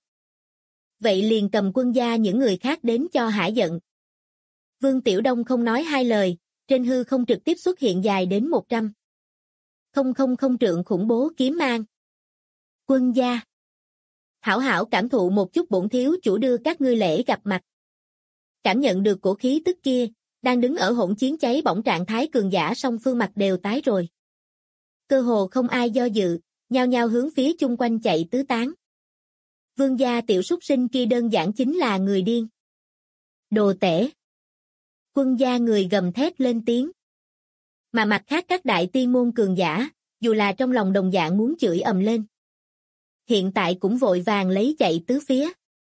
S2: Vậy liền cầm quân gia những người khác đến cho hả giận. Vương Tiểu Đông không nói hai lời, trên hư không trực tiếp xuất hiện dài đến 100. Không trượng khủng bố kiếm mang. Quân gia. Hảo hảo cảm thụ một chút bổn thiếu chủ đưa các ngươi lễ gặp mặt. Cảm nhận được cổ khí tức kia, đang đứng ở hỗn chiến cháy bỏng trạng thái cường giả song phương mặt đều tái rồi. Cơ hồ không ai do dự, nhao nhao hướng phía chung quanh chạy tứ tán. Vương gia tiểu súc sinh kia đơn giản chính là người điên. Đồ tể. Quân gia người gầm thét lên tiếng. Mà mặt khác các đại tiên môn cường giả, dù là trong lòng đồng dạng muốn chửi ầm lên. Hiện tại cũng vội vàng lấy chạy tứ phía.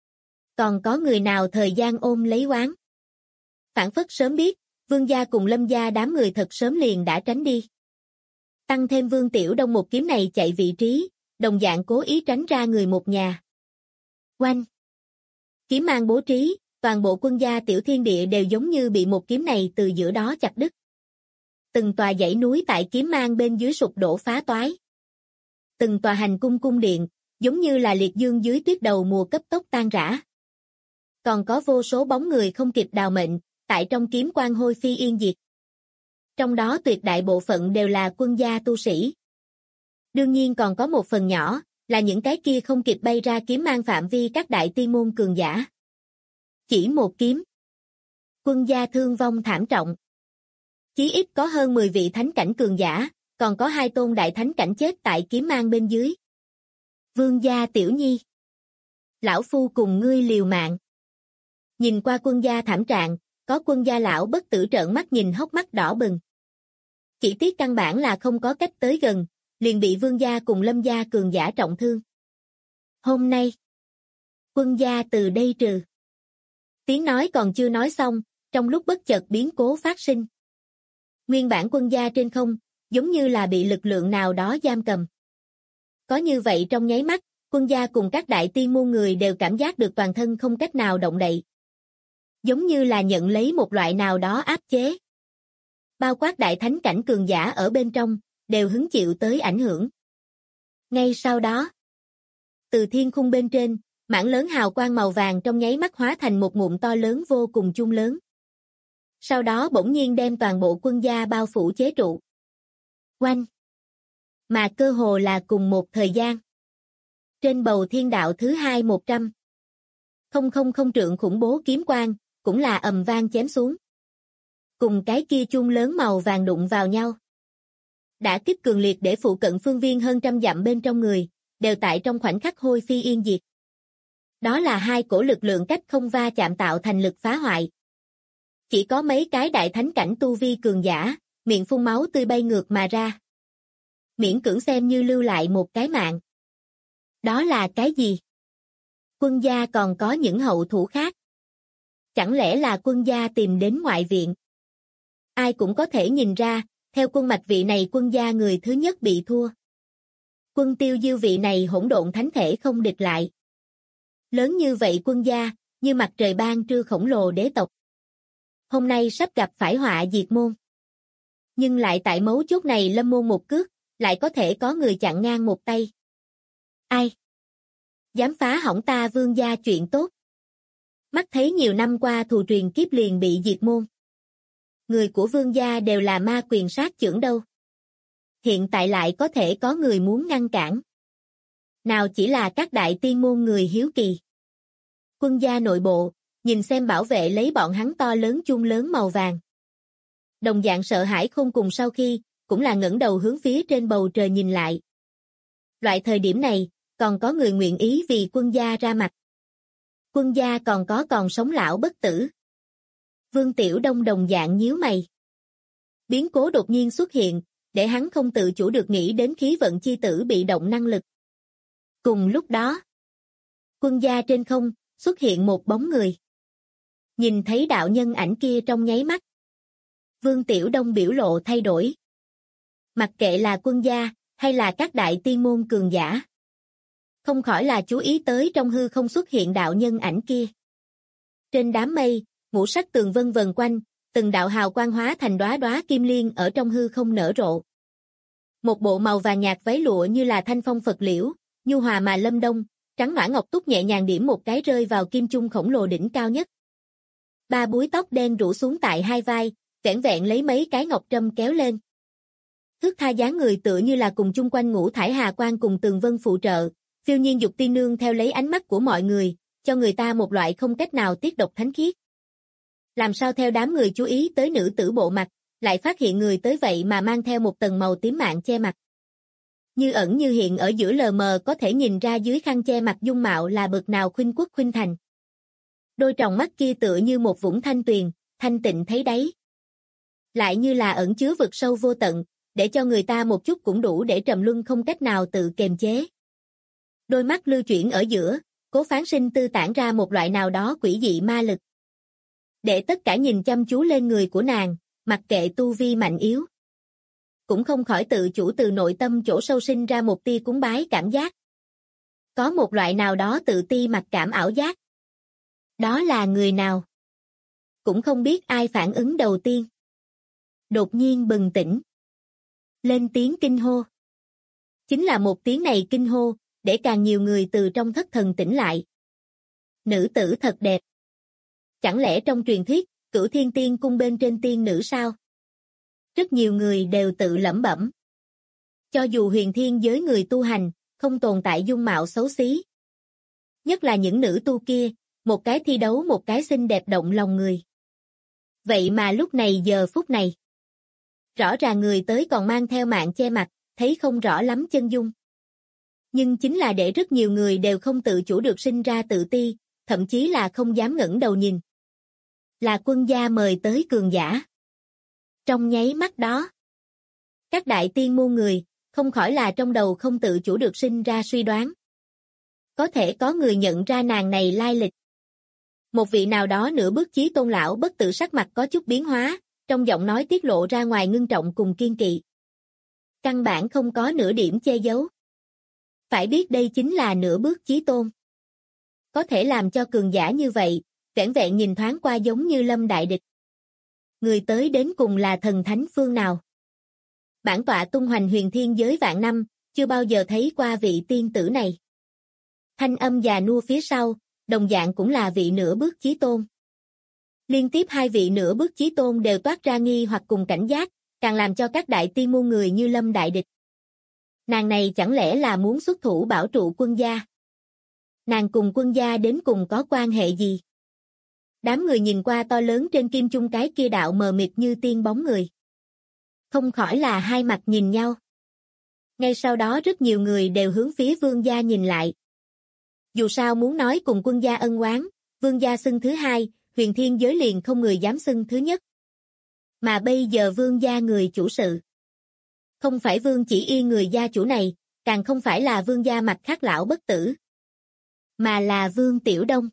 S2: Còn có người nào thời gian ôm lấy oán. Phản phất sớm biết, Vương gia cùng Lâm gia đám người thật sớm liền đã tránh đi. Tăng thêm Vương Tiểu Đông một kiếm này chạy vị trí, đồng dạng cố ý tránh ra người một nhà. Oanh! Kiếm mang bố trí, toàn bộ quân gia tiểu thiên địa đều giống như bị một kiếm này từ giữa đó chặt đứt. Từng tòa dãy núi tại kiếm mang bên dưới sụp đổ phá toái. Từng tòa hành cung cung điện, giống như là liệt dương dưới tuyết đầu mùa cấp tốc tan rã. Còn có vô số bóng người không kịp đào mệnh, tại trong kiếm quang hôi phi yên diệt. Trong đó tuyệt đại bộ phận đều là quân gia tu sĩ. Đương nhiên còn có một phần nhỏ, là những cái kia không kịp bay ra kiếm mang phạm vi các đại tiên môn cường giả. Chỉ một kiếm. Quân gia thương vong thảm trọng. Chí ít có hơn 10 vị thánh cảnh cường giả, còn có 2 tôn đại thánh cảnh chết tại kiếm mang bên dưới. Vương gia tiểu nhi. Lão phu cùng ngươi liều mạng. Nhìn qua quân gia thảm trạng, có quân gia lão bất tử trợn mắt nhìn hốc mắt đỏ bừng. Chỉ tiếc căn bản là không có cách tới gần, liền bị Vương gia cùng Lâm gia cường giả trọng thương. Hôm nay, quân gia từ đây trừ. Tiếng nói còn chưa nói xong, trong lúc bất chợt biến cố phát sinh. Nguyên bản quân gia trên không, giống như là bị lực lượng nào đó giam cầm. Có như vậy trong nháy mắt, quân gia cùng các đại tiên môn người đều cảm giác được toàn thân không cách nào động đậy. Giống như là nhận lấy một loại nào đó áp chế. Bao quát đại thánh cảnh cường giả ở bên trong, đều hứng chịu tới ảnh hưởng. Ngay sau đó, từ thiên khung bên trên, mảng lớn hào quang màu vàng trong nháy mắt hóa thành một ngụm to lớn vô cùng chung lớn. Sau đó bỗng nhiên đem toàn bộ quân gia bao phủ chế trụ. Oanh! Mà cơ hồ là cùng một thời gian. Trên bầu thiên đạo thứ 200. Không trượng khủng bố kiếm quang, cũng là ầm vang chém xuống. Cùng cái kia chung lớn màu vàng đụng vào nhau. Đã kích cường liệt để phụ cận phương viên hơn trăm dặm bên trong người, đều tại trong khoảnh khắc hôi phi yên diệt. Đó là 2 cổ lực lượng cách không va chạm tạo thành lực phá hoại. Chỉ có mấy cái đại thánh cảnh tu vi cường giả, miệng phun máu tươi bay ngược mà ra. Miễn cưỡng xem như lưu lại một cái mạng. Đó là cái gì? Quân gia còn có những hậu thủ khác. Chẳng lẽ là quân gia tìm đến ngoại viện? Ai cũng có thể nhìn ra, theo quân mạch vị này quân gia người thứ nhất bị thua. Quân Tiêu Diêu vị này hỗn độn thánh thể không địch lại. Lớn như vậy quân gia, như mặt trời ban trưa khổng lồ đế tộc. Hôm nay sắp gặp phải họa diệt môn. Nhưng lại tại mấu chốt này lâm môn một cước, lại có thể có người chặn ngang một tay. Ai? Dám phá hỏng ta Vương gia chuyện tốt. Mắt thấy nhiều năm qua thù truyền kiếp liền bị diệt môn. Người của Vương gia đều là ma quyền sát chưởng đâu. Hiện tại lại có thể có người muốn ngăn cản. Nào chỉ là các đại tiên môn người hiếu kỳ. Quân gia nội bộ, nhìn xem bảo vệ lấy bọn hắn to lớn chung lớn màu vàng. Đồng dạng sợ hãi khôn cùng sau khi, cũng là ngẩng đầu hướng phía trên bầu trời nhìn lại. Loại thời điểm này, còn có người nguyện ý vì quân gia ra mặt. Quân gia còn sống lão bất tử. Vương Tiểu Đông đồng dạng nhíu mày. Biến cố đột nhiên xuất hiện, để hắn không tự chủ được nghĩ đến khí vận chi tử bị động năng lực. Cùng lúc đó, quân gia trên không, xuất hiện một bóng người. Nhìn thấy đạo nhân ảnh kia trong nháy mắt. Vương Tiểu Đông biểu lộ thay đổi. Mặc kệ là quân gia, hay là các đại tiên môn cường giả. Không khỏi là chú ý tới trong hư không xuất hiện đạo nhân ảnh kia. Trên đám mây, ngũ sắc tường vân vần quanh, từng đạo hào quang hóa thành đóa đóa kim liên ở trong hư không nở rộ. Một bộ màu vàng nhạt váy lụa như là thanh phong Phật liễu, nhu hòa mà lâm đông, trắng nõn ngọc túc nhẹ nhàng điểm một cái rơi vào kim chung khổng lồ đỉnh cao nhất. 3 búi tóc đen rủ xuống tại 2 vai, vẻn vẹn lấy mấy cái ngọc trâm kéo lên. Thước tha dáng người tựa như là cùng chung quanh ngũ thải hà quang cùng tường vân phụ trợ, phiêu nhiên dục tiên nương theo lấy ánh mắt của mọi người, cho người ta một loại không cách nào tiết độc thánh khiết. Làm sao theo đám người chú ý tới nữ tử bộ mặt, lại phát hiện người tới vậy mà mang theo một tầng màu tím mạng che mặt. Như ẩn như hiện ở giữa lờ mờ có thể nhìn ra dưới khăn che mặt dung mạo là bậc nào khuynh quốc khuynh thành. Đôi tròng mắt kia tựa như một vũng thanh tuyền, thanh tịnh thấy đáy. Lại như là ẩn chứa vực sâu vô tận, để cho người ta một chút cũng đủ để trầm luân không cách nào tự kiềm chế. Đôi mắt lưu chuyển ở giữa, Cố Phán Sinh tư tản ra một loại nào đó quỷ dị ma lực. Để tất cả nhìn chăm chú lên người của nàng, mặc kệ tu vi mạnh yếu. Cũng không khỏi tự chủ từ nội tâm chỗ sâu sinh ra một tia cúng bái cảm giác. Có một loại nào đó tự ti mặc cảm ảo giác. Đó là người nào? Cũng không biết ai phản ứng đầu tiên. Đột nhiên bừng tỉnh. Lên tiếng kinh hô. Chính là một tiếng này kinh hô, để càng nhiều người từ trong thất thần tỉnh lại. Nữ tử thật đẹp. Chẳng lẽ trong truyền thuyết, Cửu Thiên Tiên cung bên trên tiên nữ sao? Rất nhiều người đều tự lẩm bẩm. Cho dù huyền thiên giới người tu hành, không tồn tại dung mạo xấu xí. Nhất là những nữ tu kia, một cái thi đấu một cái xinh đẹp động lòng người. Vậy mà lúc này giờ phút này. Rõ ràng người tới còn mang theo mạng che mặt, thấy không rõ lắm chân dung. Nhưng chính là để rất nhiều người đều không tự chủ được sinh ra tự ti, thậm chí là không dám ngẩng đầu nhìn. Là Quân gia mời tới cường giả. Trong nháy mắt đó, các đại tiên môn người, không khỏi là trong đầu không tự chủ được sinh ra suy đoán. Có thể có người nhận ra nàng này lai lịch. Một vị nào đó nửa bước chí tôn lão bất tử sắc mặt có chút biến hóa, trong giọng nói tiết lộ ra ngoài ngưng trọng cùng kiên kỵ. Căn bản không có nửa điểm che giấu. Phải biết đây chính là nửa bước chí tôn. Có thể làm cho cường giả như vậy, vẻn vẹn nhìn thoáng qua giống như lâm đại địch. Người tới đến cùng là thần thánh phương nào? Bản tọa tung hoành huyền thiên giới vạn năm, chưa bao giờ thấy qua vị tiên tử này. Thanh âm già nua phía sau, đồng dạng cũng là vị nửa bước chí tôn. Liên tiếp hai vị nửa bước chí tôn đều toát ra nghi hoặc cùng cảnh giác, càng làm cho các đại tiên môn người như lâm đại địch. Nàng này chẳng lẽ là muốn xuất thủ bảo trụ Quân gia? Nàng cùng Quân gia đến cùng có quan hệ gì? Đám người nhìn qua to lớn trên kim chung cái kia đạo mờ mịt như tiên bóng người. Không khỏi là hai mặt nhìn nhau. Ngay sau đó rất nhiều người đều hướng phía Vương gia nhìn lại. Dù sao muốn nói cùng Quân gia ân oán, Vương gia xưng thứ hai, huyền thiên giới liền không người dám xưng thứ nhất. Mà bây giờ Vương gia người chủ sự. Không phải Vương Chỉ Yên người gia chủ này, càng không phải là Vương gia mặt khác lão bất tử. Mà là Vương Tiểu Đông.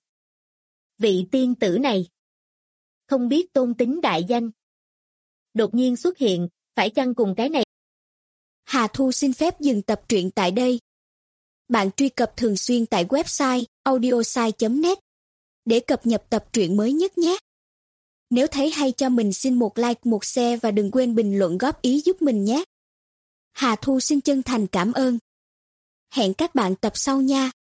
S2: Vị tiên tử này. Không biết tôn tính đại danh. Đột nhiên xuất hiện, phải chăng cùng cái này?
S3: Hà Thu xin phép dừng tập truyện tại đây. Bạn truy cập thường xuyên tại website audiosai.net để cập nhật tập truyện mới nhất nhé. Nếu thấy hay cho mình xin một like, một share và đừng quên bình luận góp ý giúp mình nhé. Hà Thu xin chân thành cảm ơn. Hẹn các bạn tập sau nha.